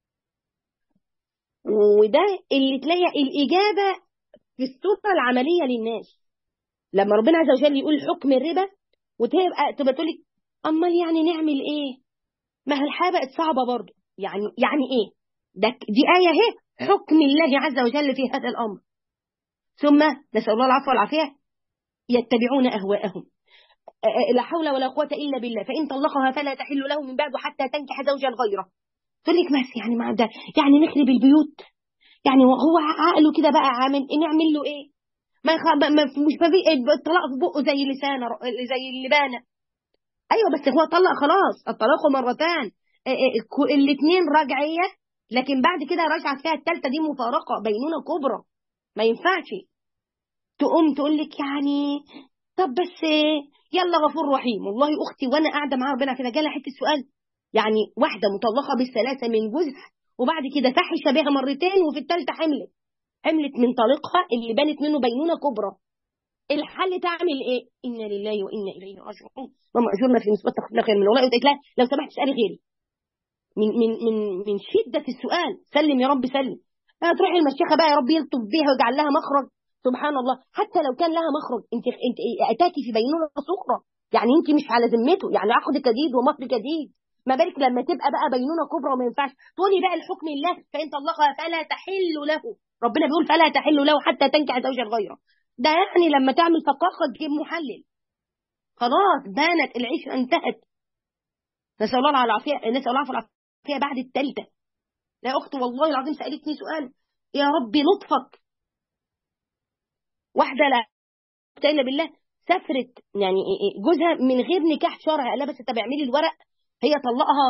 Speaker 1: وده اللي تلاقي الإجابة في الصورة العملية للناس لما ربنا عز وجل يقول حكم الربا، وتبقى تبقى تقول لك أمال يعني نعمل إيه؟ ما هي الحياة بقت صعبة برضه. يعني يعني إيه؟ ده دي آية اهي حكم الله عز وجل في هذا الأمر. ثم نسأل الله العفو والعافية يتبعون أهواءهم. لا حول ولا قوة إلا بالله. فإن طلقها فلا تحل له من بعد حتى تنكح زوجا غيره. تقول لك بس يعني ما ده يعني نخرب البيوت، يعني هو عقله كده بقى عامل نعمل له ايه؟ ما, يخ... ما مش ما في الطلاق في بقه زي لسانه زي اللبانه. ايوه بس هو طلق خلاص، الطلاق مرتان، الاثنين رجعيه، لكن بعد كده رجعت فيها الثالثه دي مفارقه بينونه كبرى، ما ينفعش. تقوم تقول لك يعني طب بس يلا غفور رحيم. والله اختي وانا قاعده مع ربنا كده جالها حته سؤال، يعني واحده مطلقه بالثلاثه من جوزها وبعد كده فحش بها مرتين وفي الثالثه حملت حملت من طليقها اللي بانت منه بينونه كبرى، الحل تعمل ايه؟ انا لله وانا اليه راجعون، اللهم اجرنا في مصيبتنا خذنا خير من والله. قلت لها لو سمحت اسالي غيري، من من من من شده السؤال سلم يا رب سلم. هتروحي المشيخه بقى يا رب يلطف بيها ويجعل لها مخرج. سبحان الله، حتى لو كان لها مخرج انت انت اتاكي في بينونه صغرى، يعني انت مش على ذمته، يعني عقد جديد ومهر جديد، ما بالك لما تبقى بقى بينونه كبرى وما ينفعش تقولي بقى الحكم الله فان طلقها فلا تحل له. ربنا بيقول فلا تحل له حتى تنكح زوجا غيره، ده يعني لما تعمل فقاقه تجيب محلل، خلاص بانت العيشه انتهت. نسال الله العافيه، نسال الله العافيه بعد الثالثه. يا اخت والله العظيم سالتني سؤال يا ربي لطفك، واحده لا الا بالله سافرت يعني جوزها من غير نكاح شرعي، قال لها بس طب اعملي الورق، هي طلقها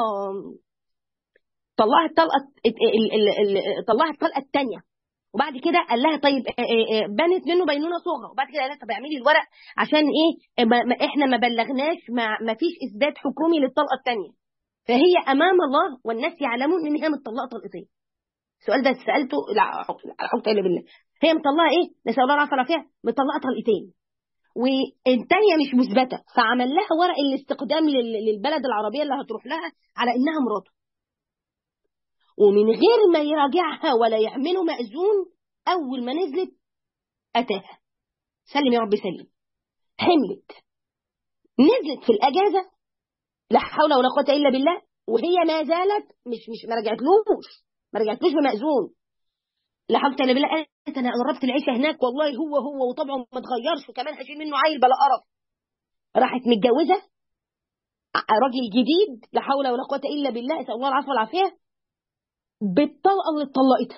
Speaker 1: طلقها الطلقه طلقها الطلقه الثانيه، وبعد كده قال لها طيب بنت منه بينونه صغرى، وبعد كده قال لها طب اعملي الورق عشان ايه ما احنا ما بلغناش، ما فيش اثبات حكومي للطلقه الثانيه، فهي امام الله والناس يعلمون ان هي مطلقه طلقتين. السؤال ده سالته لا حول ولا بالله، هي مطلقه ايه؟ نسال الله العافيه والعافيه، مطلقه طلقتين والثانيه مش مثبته، فعمل لها ورق الاستقدام للبلد العربيه اللي هتروح لها على انها مراته، ومن غير ما يراجعها ولا يعملوا مأذون اول ما نزلت اتاها سلم يا رب سلم، حملت نزلت في الاجازه لا حول ولا قوه الا بالله، وهي ما زالت مش مش ما رجعتلوش ما رجعتلوش بمأذون لا حول ولا بالله. قالت انا قربت العيشه هناك والله هو هو وطبعه ما اتغيرش وكمان هشيل منه عيل بلا قرف. راحت متجوزه راجل جديد لا حول ولا قوه الا بالله، اسال الله العفو والعافيه، بالطلقه اللي اتطلقتها.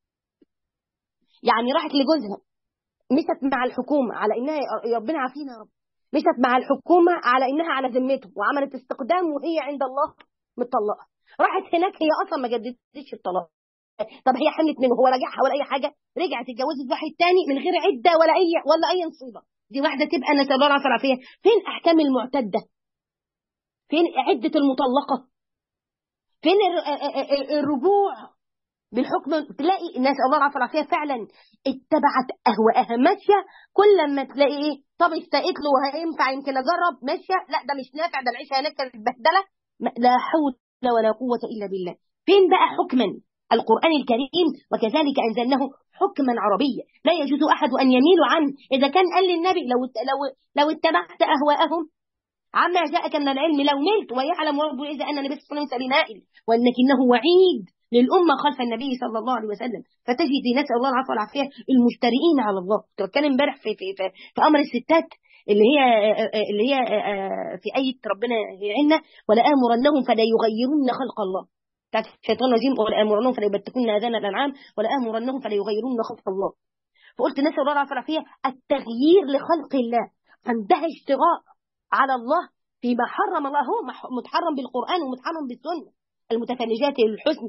Speaker 1: يعني راحت لجوزها مشت مع الحكومه على انها ربنا عافينا يا رب، مشت مع الحكومه على انها على ذمته وعملت استقدام وهي عند الله متطلقه، راحت هناك هي اصلا ما جددتش الطلاق. طب هي حملت منه هو راجعها ولا اي حاجه، رجعت اتجوزت واحد تاني من غير عده ولا اي ولا اي نصيبه، دي واحده تبقى نسال الله العافيه والعافيه. فين احكام المعتده؟ فين عده المطلقه؟ فين الرجوع بالحكم؟ تلاقي الناس الله العافيه والعافيه فعلا اتبعت اهواءها ماشيه، كل ما تلاقي ايه طب استقيت له هينفع يمكن اجرب ماشيه، لا ده مش نافع ده العيشه هناك كانت بهدله، لا حول ولا قوه الا بالله. فين بقى حكما القرآن الكريم وكذلك أنزلناه حكما عربيا لا يجوز أحد أن يميل عنه، إذا كان قال للنبي لو لو لو اتبعت أهواءهم عما جاءك من العلم لو نلت، ويعلم ربه إذا أن النبي صلى الله عليه وسلم نائل، وأنكنه وعيد للأمة خلف النبي صلى الله عليه وسلم. فتجد نسأل الله العفو والعافية المجترئين على الله. كان امبارح في, في, في, في أمر الستات اللي هي اللي هي في آية ربنا يعيننا ولا آمرنهم فلا يغيرن خلق الله بتاعت الشيطان الرجيم، ولا آمرنهم فلا يبتكن آذان الأنعام ولا آمرنهم فلا يغيرن خلق الله. فقلت نسأل الله العفو والعافية التغيير لخلق الله عندها اشتغاء على الله فيما حرم الله، هو متحرم بالقرآن ومتحرم بالسنة، المتفلجات الحسن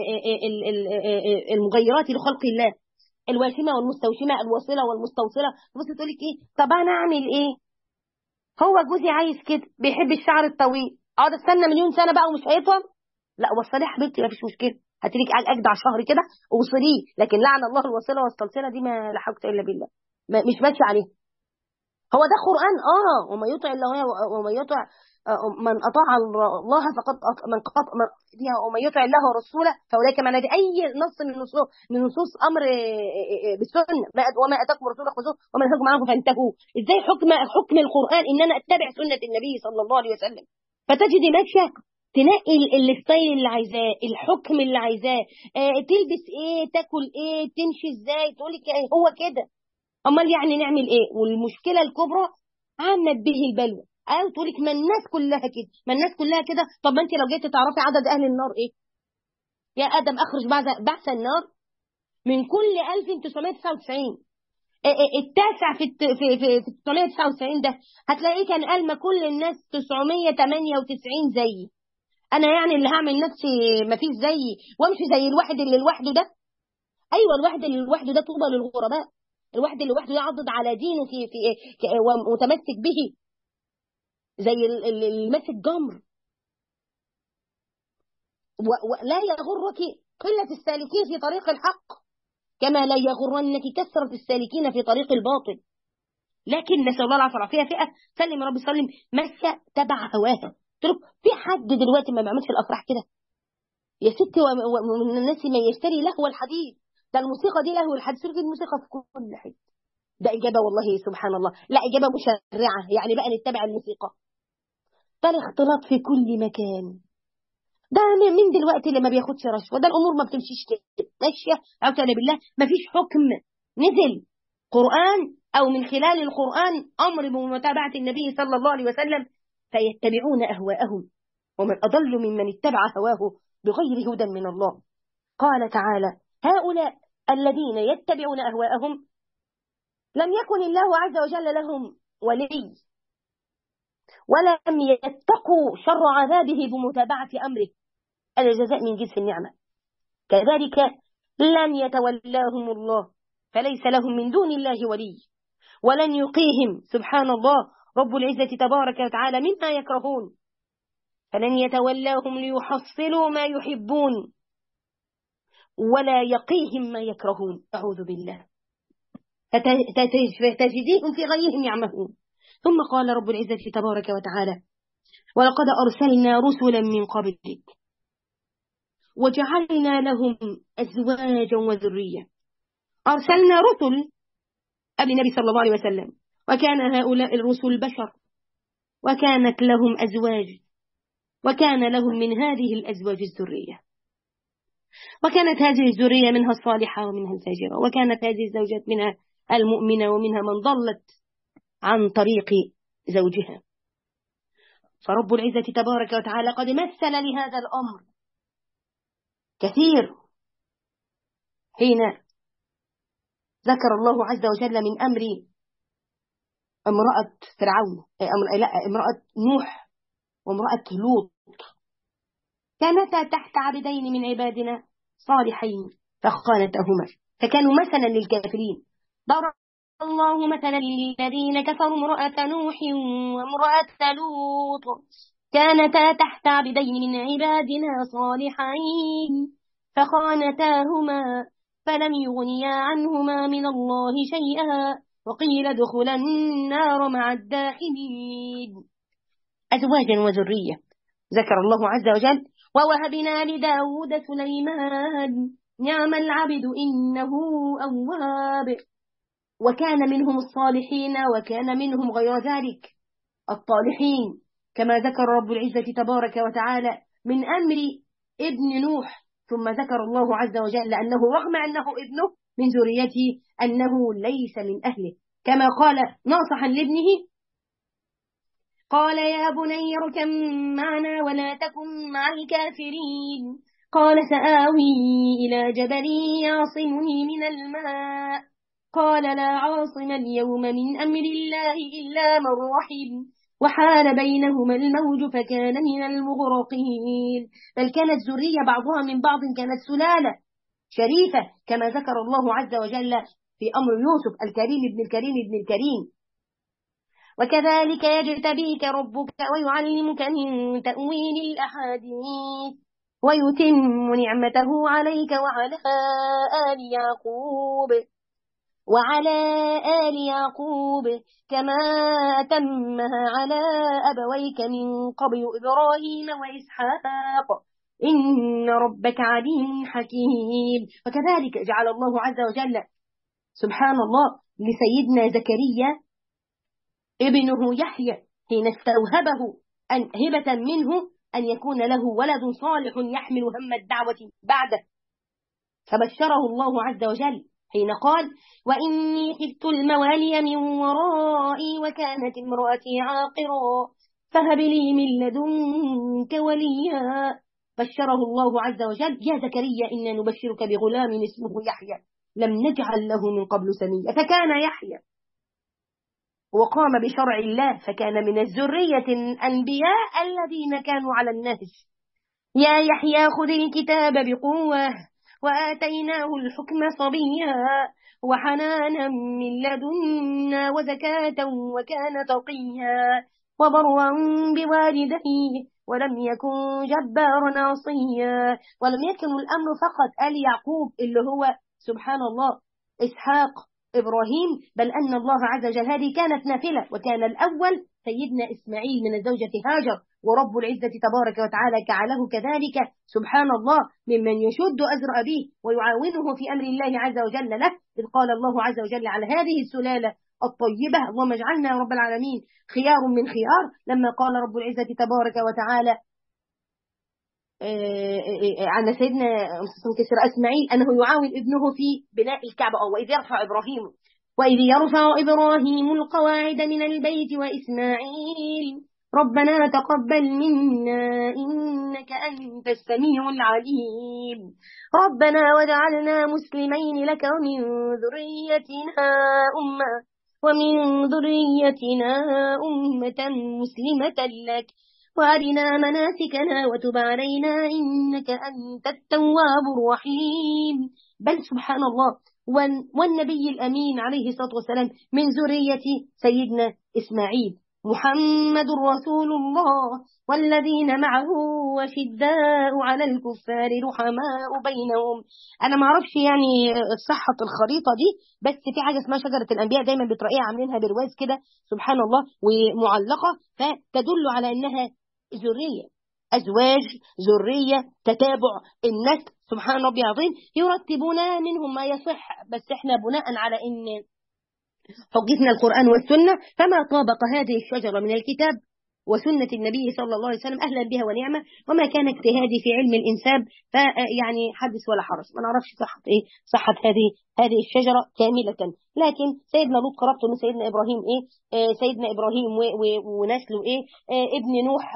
Speaker 1: المغيرات لخلق الله، الواشمة والمستوشمة الواصلة والمستوصلة. بص تقول لك ايه طب انا اعمل ايه؟ هو جوزي عايز كده بيحب الشعر الطويل، اقعد استنى مليون سنة بقى ومش هيطول؟ لا وصليه حبيبتي ما فيش مشكلة، هاتي لك اجدع شهر كده ووصليه، لكن لعن الله الواصلة والمستوصلة دي ما لا حول الا بالله مش ماشي عليه. هو ده قرآن اه وما يطع الله وما يطع من اطاع الله فقد من قط من وما يطع الله ورسوله فاولئك مع اي نص من نصوص من نصوص امر بالسنه وما اتاكم الرسول خذوه وما نهاكم عنه فانتهوا. ازاي حكم حكم القرآن ان انا اتبع سنه النبي صلى الله عليه وسلم؟ فتجدي ماشيه تنقي الستايل اللي عايزاه، الحكم اللي عايزاه، اه تلبس ايه، تاكل ايه، تمشي ازاي، تقول لك ايه هو كده. امال يعني نعمل ايه؟ والمشكله الكبرى عامت به البلوى، او تقول لك ما الناس كلها كده، ما الناس كلها كده. طب ما انت لو جيت تعرفي عدد اهل النار ايه؟ يا ادم اخرج بعد بعث النار من كل ألف وتسعمائة وتسعة وتسعين، التاسع في في في, في تسعمائة وتسعة وتسعين ده هتلاقيه كان قال ما كل الناس تسعمائة وثمانية وتسعين زيي، انا يعني اللي هعمل نفسي ما فيش زيي وامشي زي الواحد اللي لوحده ده؟ ايوه الواحد اللي لوحده ده طوبى للغرباء، الواحد اللي لوحده يعضد على دينه في في ومتمسك به. زي الماس الجمر. ولا يغرك قلة السالكين في طريق الحق كما لا يغرنك كثرة السالكين في طريق الباطل. لكن نسأل الله العافية والعافية، فئة سلم ربي سلم ماشية تبع هواها. قلت له في حد دلوقتي ما بيعملش الأفراح كده يا ستي؟ ومن الناس من يشتري لهو الحديث. ده الموسيقى دي لهو الحديث، في الموسيقى في كل حته. ده إجابة والله سبحان الله، لا إجابة مشرعة، يعني بقى نتبع الموسيقى. فالاختلاط في كل مكان. ده من دلوقتي اللي ما بياخدش رشوة، ده الأمور ما بتمشيش كده ماشية. أعوذ بالله، ما فيش حكم نزل قرآن أو من خلال القرآن أمر بمتابعة النبي صلى الله عليه وسلم فيتبعون أهواءهم، ومن أضل ممن اتبع هواه بغير هدى من الله. قال تعالى: هؤلاء الذين يتبعون أهواءهم لم يكن الله عز وجل لهم ولي، ولم يتقوا شر عذابه بمتابعة أمره، الجزاء من جنس النعمة. كذلك لن يتولاهم الله، فليس لهم من دون الله ولي، ولن يقيهم سبحان الله رب العزة تبارك وتعالى مما يكرهون، فلن يتولاهم ليحصلوا ما يحبون ولا يقيهم ما يكرهون. أعوذ بالله. فتجديهم في غيهم يعمهون. ثم قال رب العزة تبارك وتعالى: ولقد أرسلنا رسلا من قبلك وجعلنا لهم أزواجا وذرية. أرسلنا رسل قبل النبي صلى الله عليه وسلم، وكان هؤلاء الرسل بشر، وكانت لهم أزواج، وكان لهم من هذه الأزواج الذرية، وكانت هذه الذرية منها الصالحة ومنها الفاجرة، وكانت هذه الزوجات منها المؤمنة ومنها من ضلت عن طريق زوجها. فرب العزة تبارك وتعالى قد مثل لهذا الأمر كثير حين ذكر الله عز وجل من أمر امرأة فرعون، لا امرأة نوح وامرأة لوط، كانتا تحت عبدين من عبادنا صالحين فخانتهما فكانوا مثلا للكافرين. ضرب الله مثلا للذين كفروا امرأة نوح وامرأة لوط كانتا تحت عبدين من عبادنا صالحين فخانتاهما فلم يغنيا عنهما من الله شيئا وقيل ادخلا النار مع الداخلين. أزواجا وذرية ذكر الله عز وجل: ووهبنا لداود سليمان نعم العبد إنه أواب. وكان منهم الصالحين وكان منهم غير ذلك الطالحين، كما ذكر رب العزة تبارك وتعالى من أمر ابن نوح. ثم ذكر الله عز وجل أنه رغم أنه ابنه من ذريته أنه ليس من أهله، كما قال ناصحا لابنه: قال يا بني اركب معنا ولا تكن مع الكافرين. قال سآوي إلى جبل يعصمني من الماء. قال لا عاصم اليوم من أمر الله إلا من رحم وحال بينهما الموج فكان من المغرقين. بل كانت ذرية بعضها من بعض، كانت سلالة شريفة كما ذكر الله عز وجل في أمر يوسف: الكريم ابن الكريم ابن الكريم. وكذلك يجتبيك ربك ويعلمك من تأويل الأحاديث ويتم نعمته عليك وعلى آل يعقوب وعلى آل يعقوب كما أتمها على أبويك من قبل إبراهيم وإسحاق إن ربك عليم حكيم. وكذلك جعل الله عز وجل سبحان الله لسيدنا زكريا ابنه يحيى حين استوهبه أن هبة منه أن يكون له ولد صالح يحمل هم الدعوة بعده، فبشره الله عز وجل حين قال: وإني خفت الموالي من ورائي وكانت امرأتي عاقرا فهب لي من لدنك وليا. بشره الله عز وجل: يا زكريا إنا نبشرك بغلام اسمه يحيى لم نجعل له من قبل سميا. فكان يحيى وقام بشرع الله، فكان من الذرية الأنبياء الذين كانوا على النهج. يا يحيى خذ الكتاب بقوة وآتيناه الحكم صبيا وحنانا من لدنا وزكاة وكان تقيا. وبرا بوالديه ولم يكن جبارا عصيا. ولم يكن الأمر فقط آل يعقوب اللي هو سبحان الله إسحاق إبراهيم، بل أن الله عز وجل هذه كانت نافلة، وكان الأول سيدنا إسماعيل من الزوجة هاجر، ورب العزة تبارك وتعالى جعله كذلك سبحان الله ممن يشد أزر أبيه ويعاونه في أمر الله عز وجل له، إذ قال الله عز وجل على هذه السلالة الطيبة اللهم اجعلنا يا رب العالمين خيار من خيار، لما قال رب العزة تبارك وتعالى عن سيدنا كسر إسماعيل أنه يعاون ابنه في بناء الكعبة، أو وإذ يرفع إبراهيم وإذ يرفع إبراهيم القواعد من البيت وإسماعيل ربنا تقبل منا إنك أنت السميع العليم ربنا واجعلنا مسلمين لك ومن ذريتنا أمة ومن ذريتنا أمة مسلمة لك وأرنا مناسكنا وتب علينا إنك أنت التواب الرحيم. بل سبحان الله والنبي الأمين عليه الصلاة والسلام من ذرية سيدنا إسماعيل محمد رسول الله والذين معه وشداء على الكفار رحماء بينهم. أنا ما أعرفش يعني صحة الخريطة دي، بس في حاجة اسمها شجرة الأنبياء دايما بتلاقيها عاملينها برواز كده سبحان الله ومعلقة، فتدل على أنها ذرية، أزواج، ذرية، تتابع النسل سبحان ربي العظيم، يرتبون منهم ما يصح، بس احنا بناء على ان حجتنا القرآن والسنة فما طابق هذه الشجرة من الكتاب وسنة النبي صلى الله عليه وسلم أهلا بها ونعمة، وما كان اجتهادي في علم الإنساب فيعني حدث ولا حرج، ما نعرفش صحة إيه صحة هذه هذه الشجرة كاملة. لكن سيدنا لوط قربته من سيدنا إبراهيم إيه آه سيدنا إبراهيم ونسله إيه آه ابن نوح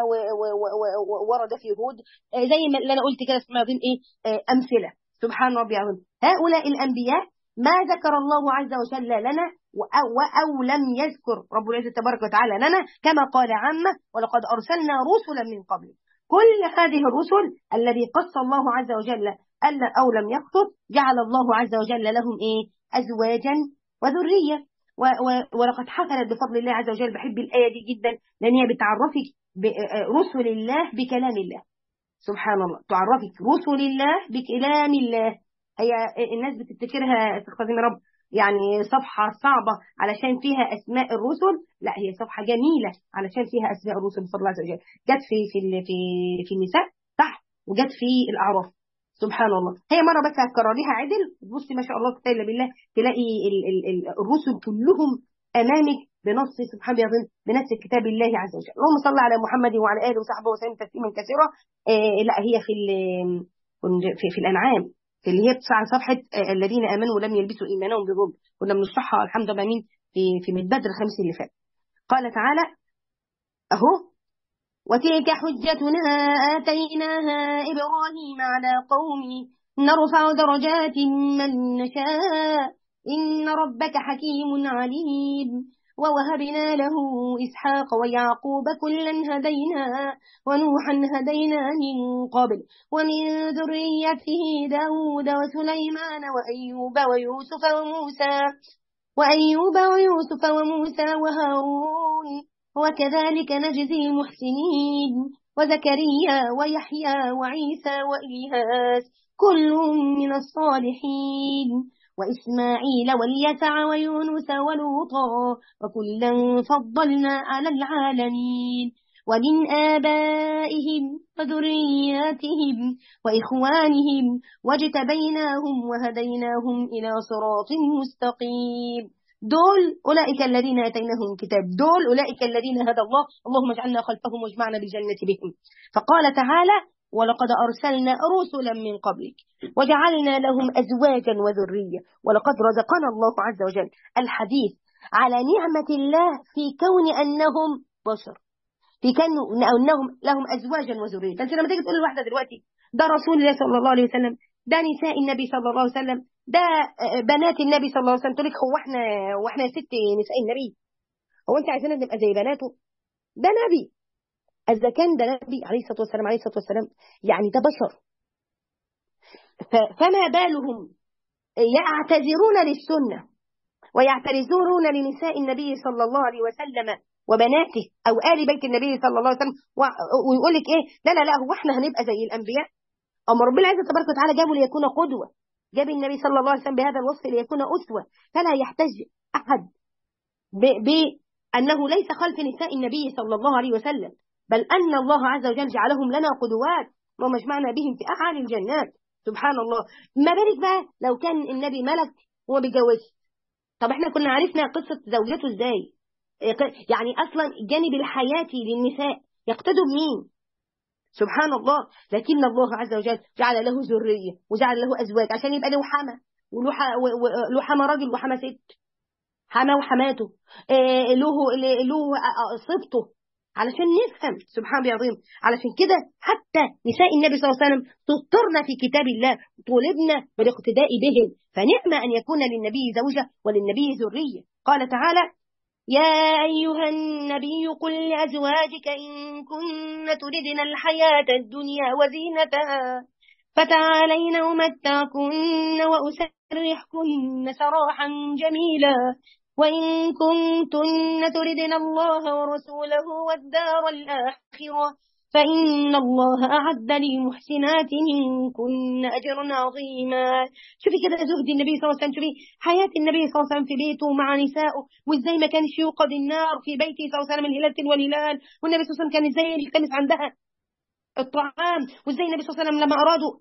Speaker 1: وورد في هود آه زي ما اللي أنا قلت كده اسمها إيه آه أمثلة سبحان ربي العظيم. هؤلاء الأنبياء ما ذكر الله عز وجل لنا أو, أو لم يذكر رب العزة تبارك وتعالى لنا كما قال عامة ولقد أرسلنا رسلا من قبل. كل هذه الرسل الذي قص الله عز وجل ألا أو لم يقصد جعل الله عز وجل لهم إيه أزواجا وذرية، ولقد حصلت بفضل الله عز وجل. بحب الآية دي جدا لأن هي بتعرفك برسل الله بكلام الله سبحان الله، تعرفك رسل الله بكلام الله. هي الناس بتفتكرها استغفر يا رب يعني صفحة صعبة علشان فيها أسماء الرسل، لا هي صفحة جميلة علشان فيها أسماء الرسل بفضل الله عز وجل. جت في في في في النساء صح، وجت في الأعراف سبحان الله. هي مرة بس هتكرريها عدل بصي ما شاء الله كتاب بالله تلاقي ال ال ال الرسل كلهم أمامك بنص سبحان الله بنفس كتاب الله عز وجل. اللهم صل على محمد وعلى آله وصحبه وسلم تسليما كثيرا. آه لا هي في في, في الأنعام اللي هي بتسعى صفحة الذين آمنوا ولم يلبسوا إيمانهم بظلم، كنا بنشرحها الحمد لله مين في في بدر الخمس اللي فات. قال تعالى أهو وتلك حجتنا آتيناها إبراهيم على قومه نرفع درجات من نشاء إن ربك حكيم عليم ووهبنا له إسحاق ويعقوب كلا هدينا ونوحا هدينا من قبل ومن ذريته داود وسليمان وأيوب ويوسف وموسى وأيوب ويوسف وموسى وهارون وكذلك نجزي المحسنين وزكريا ويحيى وعيسى وإلياس كل من الصالحين وإسماعيل واليسع ويونس ولوطا وكلا فضلنا على العالمين ومن آبائهم وذرياتهم وإخوانهم واجتبيناهم وهديناهم إلى صراط مستقيم. دول أولئك الذين آتيناهم كتاب، دول أولئك الذين هدى الله، اللهم اجعلنا خلفهم واجمعنا بالجنة بهم. فقال تعالى ولقد أرسلنا رسلا من قبلك وجعلنا لهم أزواجا وذرية. ولقد رزقنا الله عز وجل الحديث على نعمة الله في كون أنهم بشر، في كون أنهم لهم أزواجا وذرية. فأنت لما تيجي تقول لواحدة دلوقتي ده رسول الله صلى الله عليه وسلم، ده نساء النبي صلى الله عليه وسلم، ده بنات النبي صلى الله عليه وسلم، تقول لك هو احنا واحنا ست نساء النبي؟ هو انت عايزيننا نبقى زي بناته؟ ده نبي، إذا كان ده نبي عليه الصلاة والسلام عليه الصلاة والسلام يعني ده بشر، فما بالهم يعتذرون للسنة ويعتذرون لنساء النبي صلى الله عليه وسلم وبناته أو آل بيت النبي صلى الله عليه وسلم، ويقول لك إيه لا لا لا هو إحنا هنبقى زي الأنبياء؟ أما ربنا عز تبارك وتعالى جابه ليكون قدوة، جاب النبي صلى الله عليه وسلم بهذا الوصف ليكون أسوة، فلا يحتج أحد بأنه ليس خلف نساء النبي صلى الله عليه وسلم، بل أن الله عز وجل جعلهم لنا قدوات ومجمعنا بهم في أعالي الجنات. سبحان الله. ما بالك بقى لو كان النبي ملك وما بيتجوزش؟ طب احنا كنا عرفنا قصة زوجته ازاي؟ يعني اصلا الجانب الحياتي للنساء يقتدوا بمين؟ سبحان الله. لكن الله عز وجل جعل له ذرية وجعل له أزواج عشان يبقى له حما، وله حما راجل وحما ست، حما وحماته، له له صفته، علشان نفهم. سبحان الله العظيم. علشان كده حتى نساء النبي صلى الله عليه وسلم تذكرن في كتاب الله، طلبنا بالاقتداء بهم، فنعم أن يكون للنبي زوجة وللنبي ذرية. قال تعالى: يا أيها النبي قل لأزواجك إن كن تردن الحياة الدنيا وزينتها فتعالين أمتعكن وأسرحكن سراحا جميلا وإن كنتن تردن الله ورسوله والدار الآخرة فإن الله أعد للمحسنات منكن أجرا عظيما. شوفي كده زهد النبي صلى الله عليه وسلم، شوفي حياة النبي صلى الله عليه وسلم في بيته مع نسائه، وإزاي ما كانش يوقد النار في بيته صلى الله عليه وسلم الهلال تلو الهلال، والنبي صلى الله عليه وسلم كان إزاي يلتمس عندها الطعام، وإزاي النبي صلى الله عليه وسلم لما أرادوا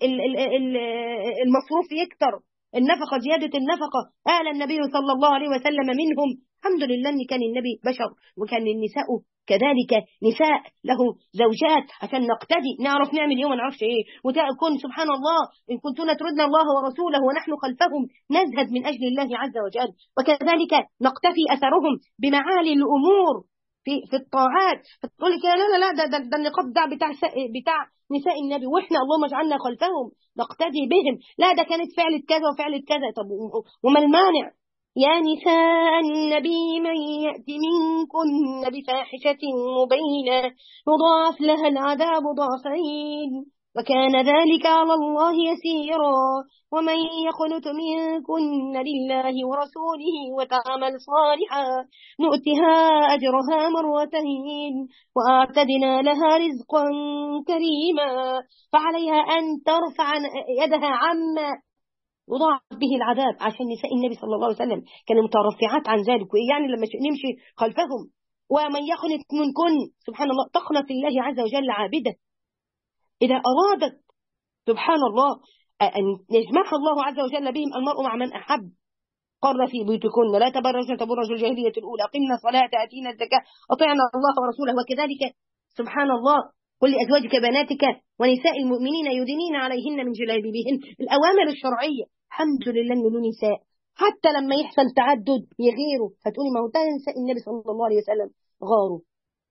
Speaker 1: المصروف يكتر، النفقة زيادة النفقة، آل النبي صلى الله عليه وسلم منهم. الحمد لله أن كان النبي بشر، وكان النساء كذلك نساء له زوجات عشان نقتدي، نعرف نعمل يوم ما نعرفش ايه، وتكون سبحان الله إن كنتن تردن الله ورسوله ونحن خلفهم نزهد من أجل الله عز وجل، وكذلك نقتفي أثرهم بمعالي الأمور في في الطاعات. فتقول لك لا لا لا ده ده, ده النقاب ده بتاع بتاع نساء النبي، واحنا اللهم اجعلنا خلفهم نقتدي بهم. لا ده كانت فعلت كذا وفعلت كذا. طب وما المانع؟ يا نساء النبي من يأتي منكن بفاحشة مبينة يضاعف لها العذاب ضعفين وكان ذلك على الله يسيرا ومن يقنت منكن لله ورسوله وتعمل صالحا نؤتها أجرها مرتين وأعتدنا لها رزقا كريما فعليها أن ترفع يدها عما وضاعف به العذاب، عشان نساء النبي صلى الله عليه وسلم كانوا مترفعات عن ذلك. وإيه يعني لما نمشي خلفهم؟ ومن يخنت منكن سبحان الله تخنت الله عز وجل عابدة إذا أرادت سبحان الله أن يجمعها الله عز وجل بهم المرء مع من أحب. قرن في بيوتكن لا تبرجن تبرج الجاهلية الأولى أقمنا الصلاة آتينا الزكاة أطعنا الله ورسوله. وكذلك سبحان الله قل لأزواجك بناتك ونساء المؤمنين يدنين عليهن من جلابيبهن، الأوامر الشرعية. الحمد لله إنه له نساء حتى لما يحصل تعدد يغيروا، فتقولي ما هو ده نساء النبي صلى الله عليه وسلم غاروا.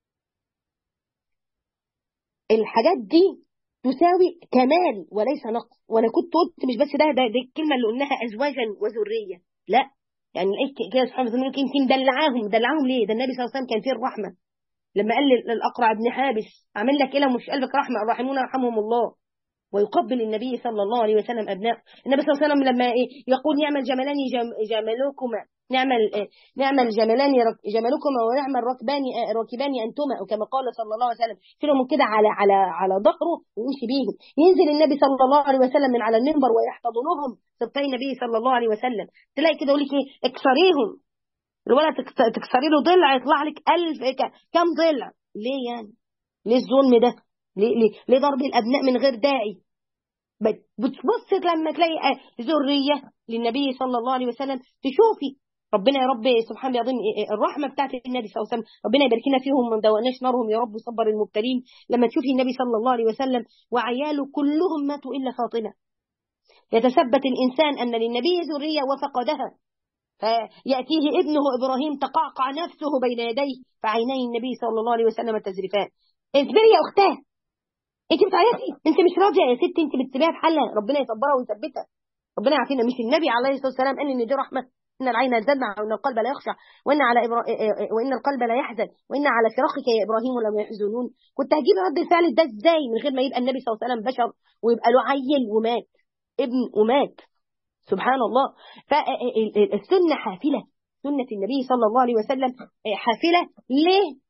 Speaker 1: الحاجات دي تساوي كمال وليس نقص. وانا كنت قلت مش بس ده ده دي الكلمه اللي قلناها ازواجا وذريه، لا يعني كده سبحان الله يمكن مدلعاهم مدلعاهم ليه؟ ده النبي صلى الله عليه وسلم كان فيه الرحمه، لما قال للاقرع بن حابس اعمل لك ايه مش قلبك رحمه الراحمون يرحمهم الله، ويقبل النبي صلى الله عليه وسلم أبناء النبي صلى الله عليه وسلم لما يقول نعم الجملان جملكما نعم نعم الجملان جملكما ونعم الركبان راكبان أنتما، وكما قال صلى الله عليه وسلم شيلهم كده على على على ظهره ويمشي بيهم. ينزل النبي صلى الله عليه وسلم من على المنبر ويحتضنهم سبطي النبي صلى الله عليه وسلم، تلاقي كده يقول لك ايه اكسريهم، الولد تكسري له ضلع يطلع لك ألف كم ضلع. ليه يعني؟ ليه الظلم ده؟ ليه, ليه, ليه ضرب الأبناء من غير داعي؟ بتبص لما تلاقي ذرية للنبي صلى الله عليه وسلم تشوفي ربنا يا رب سبحانه يعظم الرحمة بتاعت النبي صلى الله عليه وسلم، ربنا يبارك لنا فيهم من دواناش نارهم يا رب صبر المبتلين. لما تشوفي النبي صلى الله عليه وسلم وعياله كلهم ماتوا إلا فاطمة، يتثبت الإنسان أن للنبي ذرية وفقدها، فيأتيه ابنه إبراهيم تقعقع نفسه بين يديه فعيني النبي صلى الله عليه وسلم تزرفان. اصبري يا أختاه، انت بتعيطي، انت مش راضيه يا ست، انت بتسيبيها في حالها، ربنا يصبرها ويثبتها. ربنا يعافينا. مش النبي عليه الصلاه والسلام قال ان دي رحمه؟ ان العين لا تدمع وان القلب لا يخشع وان على إبرا... وان القلب لا يحزن وان على فراقك يا ابراهيم لم يحزنون. كنت هجيب رد الفعل ده ازاي من غير ما يبقى النبي صلى الله عليه وسلم بشر ويبقى له عيل ومات ابن ومات؟ سبحان الله. فالسنه حافله، سنه النبي صلى الله عليه وسلم حافله. ليه؟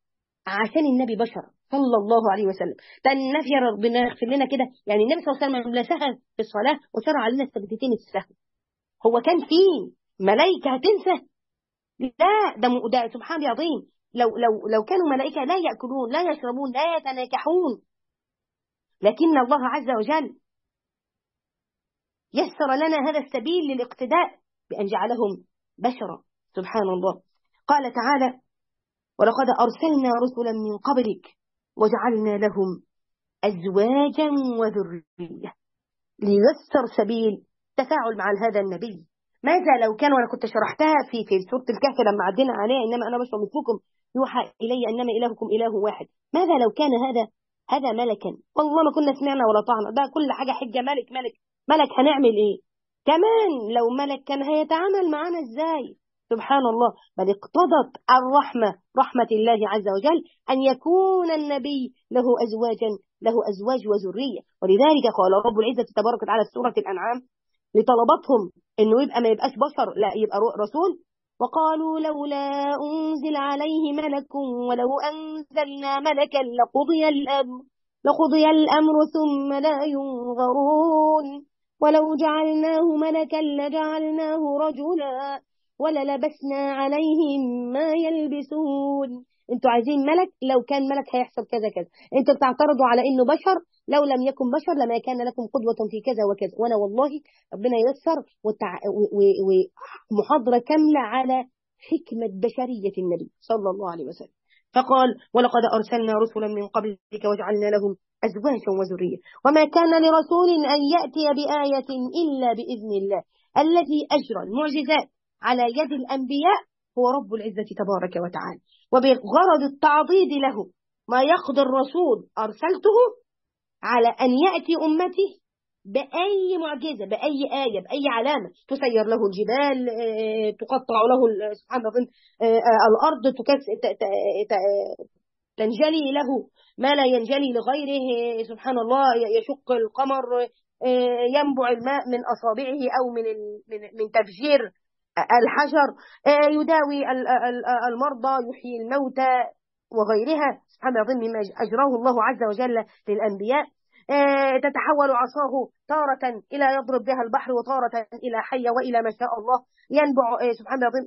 Speaker 1: عشان النبي بشر صلى الله عليه وسلم. فالنبي يا ربنا يغفر لنا كده، يعني النبي صلى الله عليه وسلم لا سهل في الصلاة وشرع علينا السجدتين السهل. هو كان فيه ملائكة هتنسى؟ لا، ده ده سبحان الله عظيم. لو لو لو كانوا ملائكة لا يأكلون لا يشربون لا يتناكحون، لكن الله عز وجل يسر لنا هذا السبيل للاقتداء بأن جعلهم بشرا. سبحان الله. قال تعالى: ولقد أرسلنا رسلا من قبلك وجعلنا لهم أزواجا وذرية، ليسر سبيل تفاعل مع هذا النبي. ماذا لو كان، وأنا كنت شرحتها في في سورة الكهف لما عدينا عليها: إنما أنا بشر مثلكم يوحى إلي أنما إلهكم إله واحد. ماذا لو كان هذا هذا ملكا؟ والله ما كنا سمعنا ولا طعنا. ده كل حاجة حجة ملك ملك ملك، هنعمل إيه؟ كمان لو ملك كان هيتعامل معنا إزاي؟ سبحان الله. بل اقتضت الرحمة رحمة الله عز وجل أن يكون النبي له أزواجا له أزواج وذرية. ولذلك قال رب العزة تبارك وتعالى في سورة الأنعام لطلبتهم إنه يبقى ما يبقاش بشر، لا يبقى رسول: وقالوا لولا أنزل عليه ملك ولو أنزلنا ملكا لقضي الأمر لقضي الأمر ثم لا ينظرون ولو جعلناه ملكا لجعلناه رجلا وللبسنا عليهم ما يلبسون. انتوا عايزين ملك، لو كان ملك هيحصل كذا كذا. انتوا بتعترضوا على انه بشر، لو لم يكن بشر لما كان لكم قدوة في كذا وكذا. وانا والله ربنا ييسر ومحاضرة كاملة على حكمة بشرية النبي صلى الله عليه وسلم. فقال: ولقد أرسلنا رسلا من قبلك وجعلنا لهم أزواجا وذرية وما كان لرسول أن يأتي بآية إلا بإذن الله. الذي أجرى المعجزات على يد الأنبياء هو رب العزة تبارك وتعالى، وبغرض التعضيد له ما يقضي الرسول أرسلته على أن يأتي أمته بأي معجزة بأي آية بأي علامة تسير له الجبال، تقطع له سبحان الله الأرض، تنجلي له ما لا ينجلي لغيره. سبحان الله. يشق القمر، ينبع الماء من أصابعه أو من من تفجير الحجر، يداوي المرضى، يحيي الموتى وغيرها. سبحان الله مما أجراه الله عز وجل للأنبياء. تتحول عصاه تارة إلى يضرب بها البحر وتارة إلى حية وإلى ما شاء الله. ينبع سبحان الله،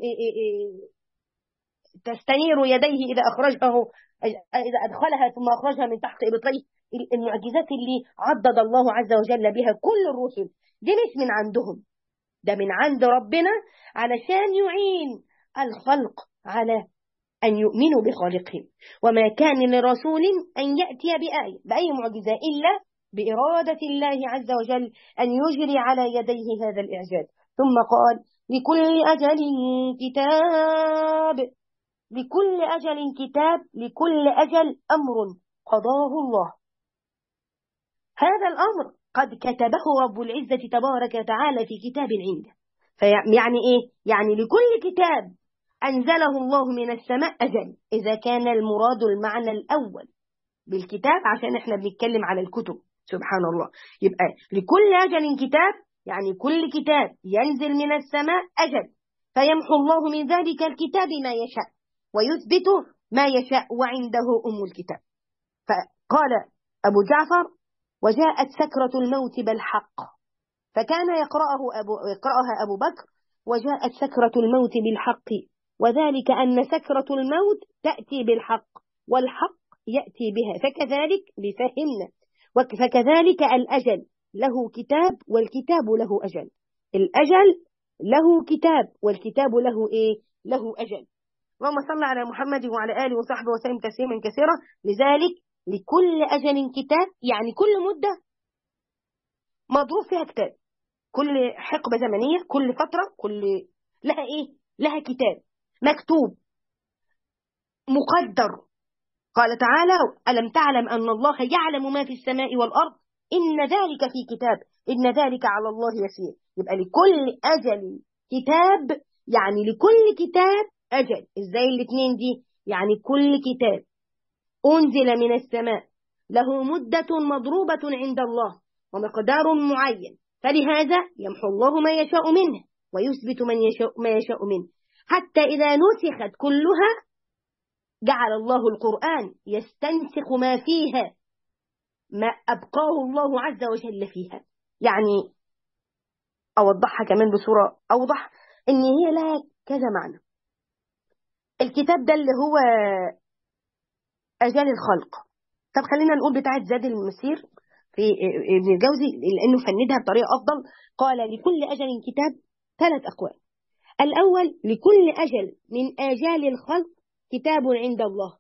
Speaker 1: تستنير يديه إذا أخرجه إذا أدخلها ثم أخرجها من تحت إبطيه. المعجزات اللي عضد الله عز وجل بها كل الرسل دي مش من عندهم، ده من عند ربنا علشان يعين الخلق على أن يؤمنوا بخالقهم. وما كان لرسول أن يأتي بآية بأي معجزة إلا بإرادة الله عز وجل أن يجري على يديه هذا الإعجاز. ثم قال: لكل أجل كتاب لكل أجل كتاب لكل أجل أمر قضاه الله. هذا الأمر قد كتبه رب العزة تبارك وتعالى في كتاب عنده. فيعني إيه؟ يعني لكل كتاب أنزله الله من السماء أجل، إذا كان المراد المعنى الأول بالكتاب، عشان إحنا بنتكلم على الكتب. سبحان الله. يبقى لكل أجل كتاب، يعني كل كتاب ينزل من السماء أجل، فيمحو الله من ذلك الكتاب ما يشاء ويثبت ما يشاء، وعنده أم الكتاب. فقال أبو جعفر: وجاءت سكرة الموت بالحق، فكان يقرأه أبو يقرأها أبو بكر: وجاءت سكرة الموت بالحق، وذلك أن سكرة الموت تأتي بالحق والحق يأتي بها. فكذلك بفهمنا، فكذلك الأجل له كتاب والكتاب له أجل. الأجل له كتاب والكتاب له إيه؟ له أجل. اللهم صل على محمد وعلى آله وصحبه وسلم تسليما كثيرا. لذلك لكل أجل كتاب، يعني كل مدة مضروب فيها كتاب، كل حقبة زمنية، كل فترة، كل لها إيه؟ لها كتاب مكتوب مقدر. قال تعالى: ألم تعلم أن الله يعلم ما في السماء والأرض إن ذلك في كتاب إن ذلك على الله يسير. يبقى لكل أجل كتاب، يعني لكل كتاب أجل. إزاي الاثنين دي؟ يعني كل كتاب أنزل من السماء له مدة مضروبة عند الله ومقدار معين، فلهذا يمحو الله ما يشاء منه ويثبت من يشاء ما يشاء منه، حتى إذا نسخت كلها جعل الله القرآن يستنسخ ما فيها، ما أبقاه الله عز وجل فيها. يعني أوضحها كمان بصورة أوضح، إن هي لها كذا معنى. الكتاب ده اللي هو أجال الخلق. طب خلينا نقول بتاعة زاد المسير في ابن الجوزي، لأنه فندها بطريقة أفضل. قال لكل أجل كتاب، ثلاث أقوال. الأول: لكل أجل من آجال الخلق كتاب عند الله.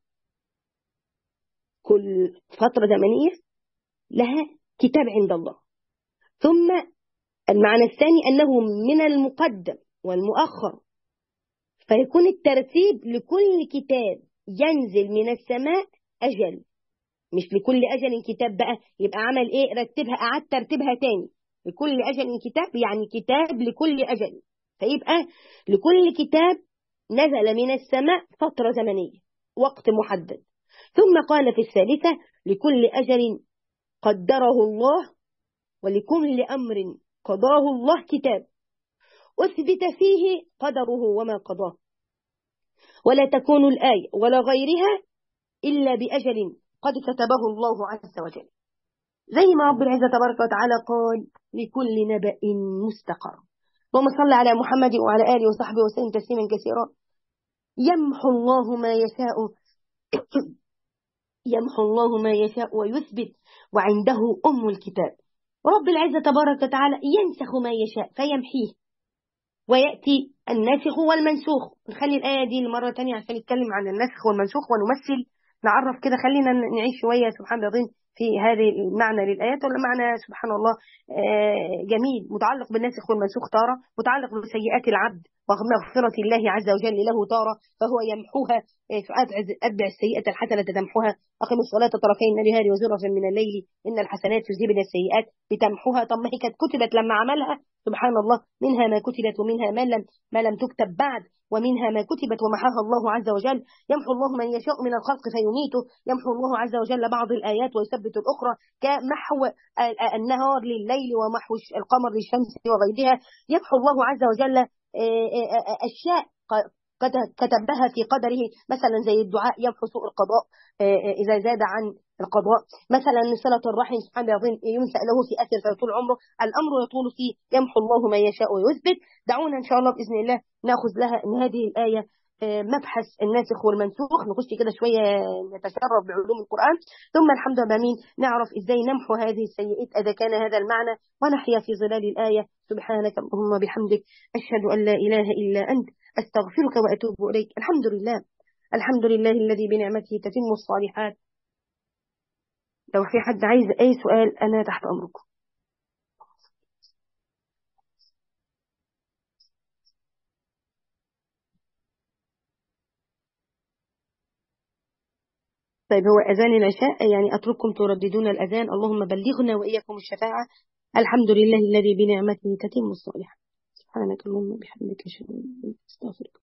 Speaker 1: كل فترة زمنية لها كتاب عند الله. ثم المعنى الثاني أنه من المقدم والمؤخر، فيكون الترتيب لكل كتاب ينزل من السماء أجل، مش لكل أجل كتاب بقى يبقى عمل إيه، رتبها أعاد ترتيبها تاني. لكل أجل كتاب يعني كتاب لكل أجل، فيبقى لكل كتاب نزل من السماء فترة زمنية وقت محدد. ثم قال في الثالثة: لكل أجل قدره الله، ولكل أمر قضاه الله كتاب أثبت فيه قدره وما قضاه، ولا تكون الآية ولا غيرها إلا بأجل قد كتبه الله عز وجل. زي ما رب العزة تبارك وتعالى قال: لكل نبأ مستقر. اللهم صل على محمد وعلى آله وصحبه وسلم تسليما كثيرا. يمحو الله ما يشاء يمحو الله ما يشاء ويثبت، وعنده أم الكتاب. رب العزة تبارك وتعالى ينسخ ما يشاء فيمحيه، ويأتي الناسخ والمنسوخ. نخلي الآية دي لمرة تانية عشان نتكلم عن الناسخ والمنسوخ ونمثل، نعرف كده. خلينا نعيش شوية سبحان الله في هذه المعنى للآيات، ولا معنى سبحان الله جميل متعلق بالناسخ والمنسوخ تارة، متعلق بسيئات العبد ومغفرة الله عز وجل له تارة، فهو يمحوها. أتبع السيئة الحسنة تمحوها، أقم الصلاة طرفي النهار وزلفا من الليل إن الحسنات يذهبن السيئات بتمحوها. طب ما هي كانت كتبت لما عملها سبحان الله، منها ما كتبت ومنها ما لم ما لم تكتب بعد، ومنها ما كتبت ومحاها الله عز وجل. يمحو الله من يشاء من الخلق فيميته، يمحو الله عز وجل بعض الآيات ويثبت الأخرى، كمحو النهار لليل ومحو القمر للشمس وغيرها. يمحو الله عز وجل أشياء كتبها في قدره، مثلا زي الدعاء يمحو سوء القضاء إذا زاد عن القضاء، مثلا صلة الرحم سبحان الله ينسأ له في أثر فيطول عمره. الأمر يطول فيه، يمحو الله ما يشاء ويثبت. دعونا إن شاء الله بإذن الله نأخذ لها من هذه الآية مبحث الناسخ والمنسوخ، نخش كده شوية نتشرف بعلوم القرآن، ثم الحمد لله بامين نعرف إزاي نمحو هذه السيئات إذا كان هذا المعنى، ونحيا في ظلال الآية. سبحانك اللهم بحمدك، أشهد أن لا إله إلا أنت، أستغفرك وأتوب إليك. الحمد لله، الحمد لله الذي بنعمته تتم الصالحات. لو في حد عايز أي سؤال أنا تحت أمركم. طيب، هو أذان العشاء يعني أترككم ترددون الأذان. اللهم بلغنا وإياكم الشفاعة. الحمد لله الذي بنعمته تتم الصالحات. سبحانك اللهم بحمدك، أشهد أن لا إله إلا أنت، أستغفرك.